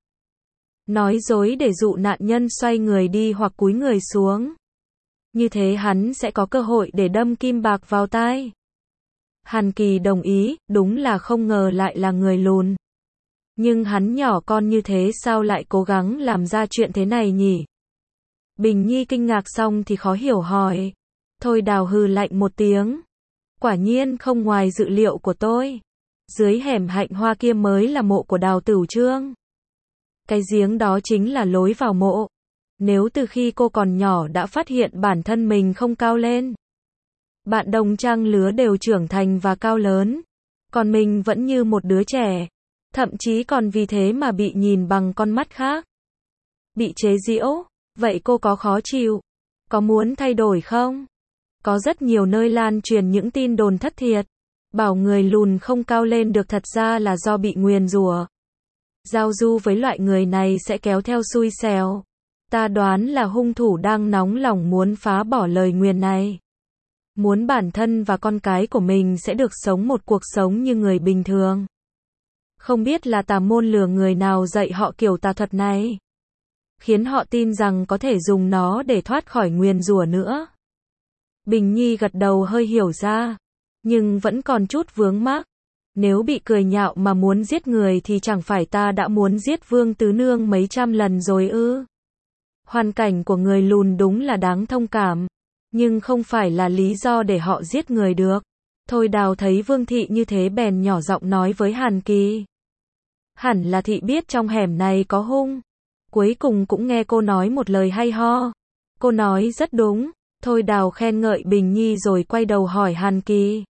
nói dối để dụ nạn nhân xoay người đi hoặc cúi người xuống. Như thế hắn sẽ có cơ hội để đâm kim bạc vào tai. Hàn Kỳ đồng ý, đúng là không ngờ lại là người lùn. Nhưng hắn nhỏ con như thế sao lại cố gắng làm ra chuyện thế này nhỉ? Bình Nhi kinh ngạc xong thì khó hiểu hỏi. Thôi Đào hừ lạnh một tiếng. Quả nhiên không ngoài dự liệu của tôi. Dưới hẻm hạnh hoa kia mới là mộ của Đào Tửu Trương. Cái giếng đó chính là lối vào mộ. Nếu từ khi cô còn nhỏ đã phát hiện bản thân mình không cao lên, bạn đồng trang lứa đều trưởng thành và cao lớn, còn mình vẫn như một đứa trẻ, thậm chí còn vì thế mà bị nhìn bằng con mắt khác, bị chế giễu, vậy cô có khó chịu? Có muốn thay đổi không? Có rất nhiều nơi lan truyền những tin đồn thất thiệt, bảo người lùn không cao lên được thật ra là do bị nguyền rủa. Giao du với loại người này sẽ kéo theo xui xẻo. Ta đoán là hung thủ đang nóng lòng muốn phá bỏ lời nguyền này. Muốn bản thân và con cái của mình sẽ được sống một cuộc sống như người bình thường. Không biết là tà môn lừa người nào dạy họ kiểu tà thuật này, khiến họ tin rằng có thể dùng nó để thoát khỏi nguyền rủa nữa. Bình Nhi gật đầu hơi hiểu ra, nhưng vẫn còn chút vướng mắc. Nếu bị cười nhạo mà muốn giết người thì chẳng phải ta đã muốn giết Vương Tứ Nương mấy trăm lần rồi ư? Hoàn cảnh của người lùn đúng là đáng thông cảm, nhưng không phải là lý do để họ giết người được. Thôi Đào thấy Vương Thị như thế bèn nhỏ giọng nói với Hàn Kỳ. Hẳn là Thị biết trong hẻm này có hung. Cuối cùng cũng nghe cô nói một lời hay ho. Cô nói rất đúng. Thôi Đào khen ngợi Bình Nhi rồi quay đầu hỏi Hàn Kỳ.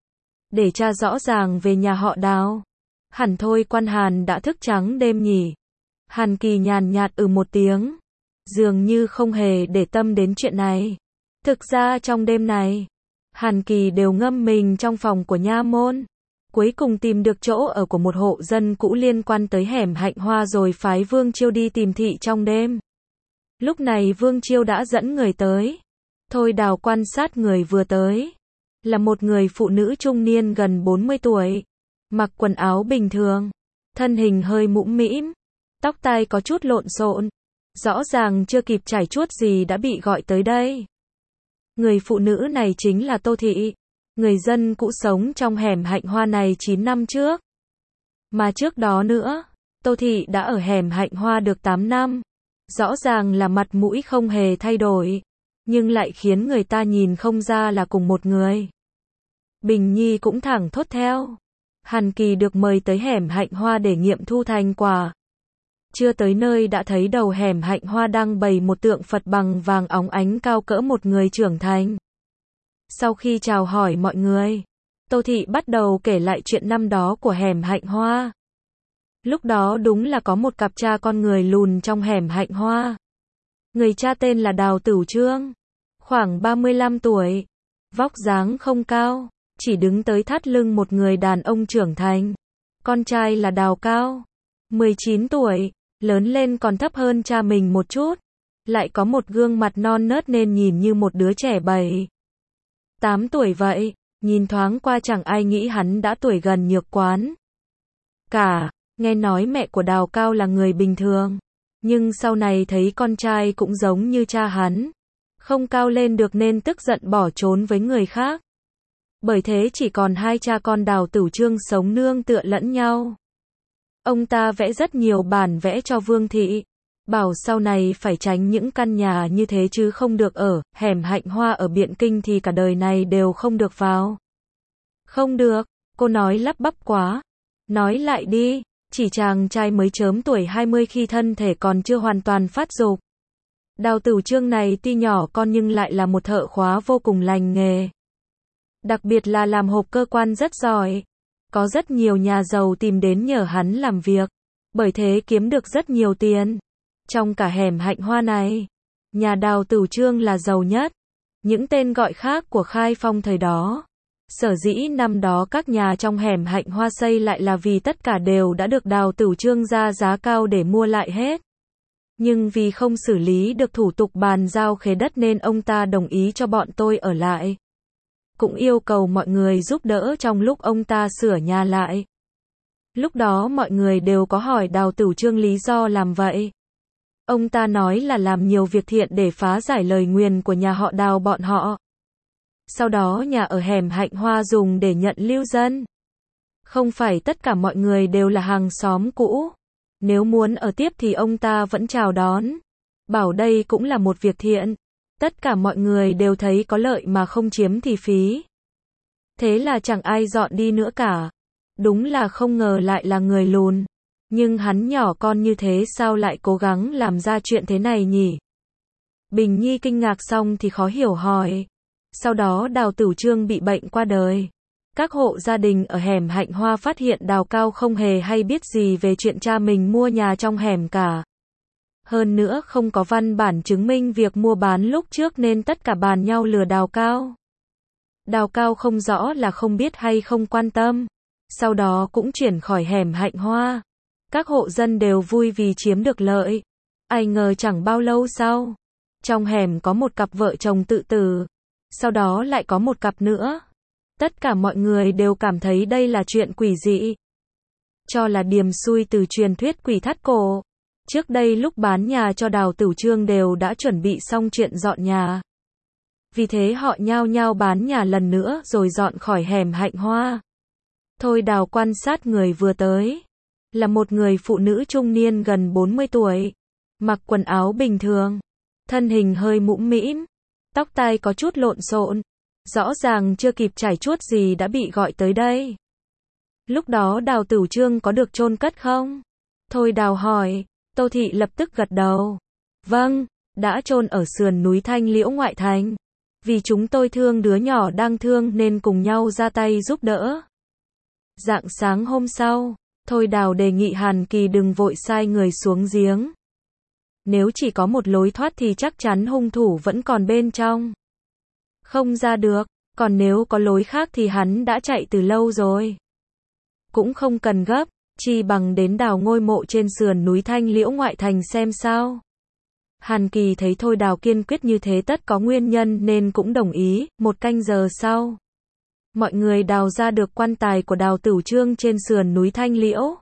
Để tra rõ ràng về nhà họ Đào. Hẳn thôi quan Hàn đã thức trắng đêm nhỉ? Hàn Kỳ nhàn nhạt một tiếng. Dường như không hề để tâm đến chuyện này. Thực ra trong đêm này, Hàn Kỳ đều ngâm mình trong phòng của nha môn. Cuối cùng tìm được chỗ ở của một hộ dân cũ liên quan tới hẻm hạnh hoa rồi phái Vương Chiêu đi tìm Thị trong đêm. Lúc này Vương Chiêu đã dẫn người tới. Thôi Đào quan sát người vừa tới. Là một người phụ nữ trung niên gần 40 tuổi. Mặc quần áo bình thường. Thân hình hơi mũm mĩm. Tóc tai có chút lộn xộn. Rõ ràng chưa kịp trải chuốt gì đã bị gọi tới đây. Người phụ nữ này chính là Tô Thị. Người dân cũ sống trong hẻm hạnh hoa này 9 năm trước. Mà trước đó nữa, Tô Thị đã ở hẻm hạnh hoa được 8 năm. Rõ ràng là mặt mũi không hề thay đổi, nhưng lại khiến người ta nhìn không ra là cùng một người. Bình Nhi cũng thẳng thốt theo. Hàn Kỳ được mời tới hẻm hạnh hoa để nghiệm thu thành quả. Chưa tới nơi đã thấy đầu hẻm hạnh hoa đang bày một tượng Phật bằng vàng óng ánh cao cỡ một người trưởng thành. Sau khi chào hỏi mọi người, Tô Thị bắt đầu kể lại chuyện năm đó của hẻm hạnh hoa. Lúc đó đúng là có một cặp cha con người lùn trong hẻm hạnh hoa. Người cha tên là Đào Tửu Trương, khoảng 35 tuổi, vóc dáng không cao, chỉ đứng tới thắt lưng một người đàn ông trưởng thành. Con trai là Đào Cao, 19 tuổi, lớn lên còn thấp hơn cha mình một chút, lại có một gương mặt non nớt nên nhìn như một đứa trẻ 7-8 tuổi vậy, nhìn thoáng qua chẳng ai nghĩ hắn đã tuổi gần nhược quán. Nghe nói mẹ của Đào Cao là người bình thường, nhưng sau này thấy con trai cũng giống như cha hắn, không cao lên được nên tức giận bỏ trốn với người khác. Bởi thế chỉ còn hai cha con Đào Tửu Trương sống nương tựa lẫn nhau. Ông ta vẽ rất nhiều bản vẽ cho Vương thị, bảo sau này phải tránh những căn nhà như thế chứ không được ở, hẻm Hạnh Hoa ở Biện Kinh thì cả đời này đều không được vào. Không được, cô nói lắp bắp quá. Nói lại đi, chỉ chàng trai mới chớm tuổi 20 khi thân thể còn chưa hoàn toàn phát dục. Đào Tửu Trương này tuy nhỏ con nhưng lại là một thợ khóa vô cùng lành nghề. Đặc biệt là làm hộp cơ quan rất giỏi. Có rất nhiều nhà giàu tìm đến nhờ hắn làm việc. Bởi thế kiếm được rất nhiều tiền. Trong cả hẻm Hạnh Hoa này, nhà Đào Tửu Trương là giàu nhất. Những tên gọi khác của Khai Phong thời đó. Sở dĩ năm đó các nhà trong hẻm Hạnh Hoa xây lại là vì tất cả đều đã được Đào Tửu Trương ra giá cao để mua lại hết. Nhưng vì không xử lý được thủ tục bàn giao khế đất nên ông ta đồng ý cho bọn tôi ở lại. Cũng yêu cầu mọi người giúp đỡ trong lúc ông ta sửa nhà lại. Lúc đó mọi người đều có hỏi Đào Tửu Trương lý do làm vậy. Ông ta nói là làm nhiều việc thiện để phá giải lời nguyền của nhà họ Đào bọn họ. Sau đó nhà ở hẻm Hạnh Hoa dùng để nhận lưu dân. Không phải tất cả mọi người đều là hàng xóm cũ. Nếu muốn ở tiếp thì ông ta vẫn chào đón. Bảo đây cũng là một việc thiện. Tất cả mọi người đều thấy có lợi mà không chiếm thì phí. Thế là chẳng ai dọn đi nữa cả. Đúng là không ngờ lại là người lùn. Nhưng hắn nhỏ con như thế sao lại cố gắng làm ra chuyện thế này nhỉ? Bình Nhi kinh ngạc xong thì khó hiểu hỏi. Sau đó Đào Tửu Trương bị bệnh qua đời. Các hộ gia đình ở hẻm Hạnh Hoa phát hiện Đào Cao không hề hay biết gì về chuyện cha mình mua nhà trong hẻm cả. Hơn nữa không có văn bản chứng minh việc mua bán lúc trước nên tất cả bàn nhau lừa Đào Cao. Đào Cao không rõ là không biết hay không quan tâm. Sau đó cũng chuyển khỏi hẻm Hạnh Hoa. Các hộ dân đều vui vì chiếm được lợi. Ai ngờ chẳng bao lâu sau, trong hẻm có một cặp vợ chồng tự tử. Sau đó lại có một cặp nữa. Tất cả mọi người đều cảm thấy đây là chuyện quỷ dị. Cho là điềm xui từ truyền thuyết quỷ thắt cổ. Trước đây lúc bán nhà cho Đào Tửu Trương đều đã chuẩn bị xong chuyện dọn nhà. Vì thế họ nhao nhao bán nhà lần nữa rồi dọn khỏi hẻm Hạnh Hoa. Thôi Đào quan sát người vừa tới. Là một người phụ nữ trung niên gần 40 tuổi. Mặc quần áo bình thường. Thân hình hơi mũm mĩm. Tóc tai có chút lộn xộn. Rõ ràng chưa kịp trải chuốt gì đã bị gọi tới đây. Lúc đó Đào Tửu Trương có được chôn cất không? Thôi Đào hỏi. Tô Thị lập tức gật đầu. Vâng, đã chôn ở sườn núi Thanh Liễu ngoại thành. Vì chúng tôi thương đứa nhỏ đang thương nên cùng nhau ra tay giúp đỡ. Rạng sáng hôm sau, Thôi Đào đề nghị Hàn Kỳ đừng vội sai người xuống giếng. Nếu chỉ có một lối thoát thì chắc chắn hung thủ vẫn còn bên trong. Không ra được, còn nếu có lối khác thì hắn đã chạy từ lâu rồi. Cũng không cần gấp, chi bằng đến đào ngôi mộ trên sườn núi Thanh Liễu ngoại thành xem sao. Hàn Kỳ thấy Thôi Đào kiên quyết như thế tất có nguyên nhân nên cũng đồng ý. 1 canh giờ sau, mọi người đào ra được quan tài của Đào Tửu Trương trên sườn núi Thanh Liễu.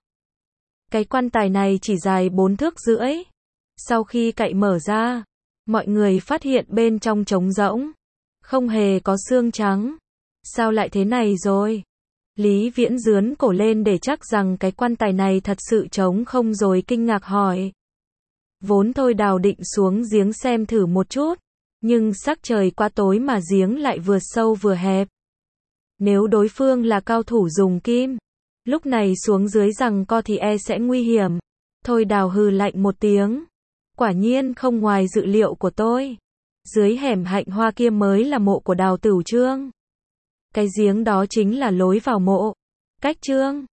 Cái quan tài này chỉ dài 4 thước rưỡi. Sau khi cậy mở ra, mọi người phát hiện bên trong trống rỗng. Không hề có xương trắng. Sao lại thế này rồi? Lý Viễn giướn cổ lên để chắc rằng cái quan tài này thật sự trống không rồi kinh ngạc hỏi. Vốn Thôi Đào định xuống giếng xem thử một chút. Nhưng sắc trời quá tối mà giếng lại vừa sâu vừa hẹp. Nếu đối phương là cao thủ dùng kim, lúc này xuống dưới giằng co thì e sẽ nguy hiểm. Thôi Đào hừ lạnh một tiếng. Quả nhiên không ngoài dự liệu của tôi. Dưới hẻm Hạnh Hoa kia mới là mộ của Đào Tửu Trương. Cái giếng đó chính là lối vào mộ. Cách Trương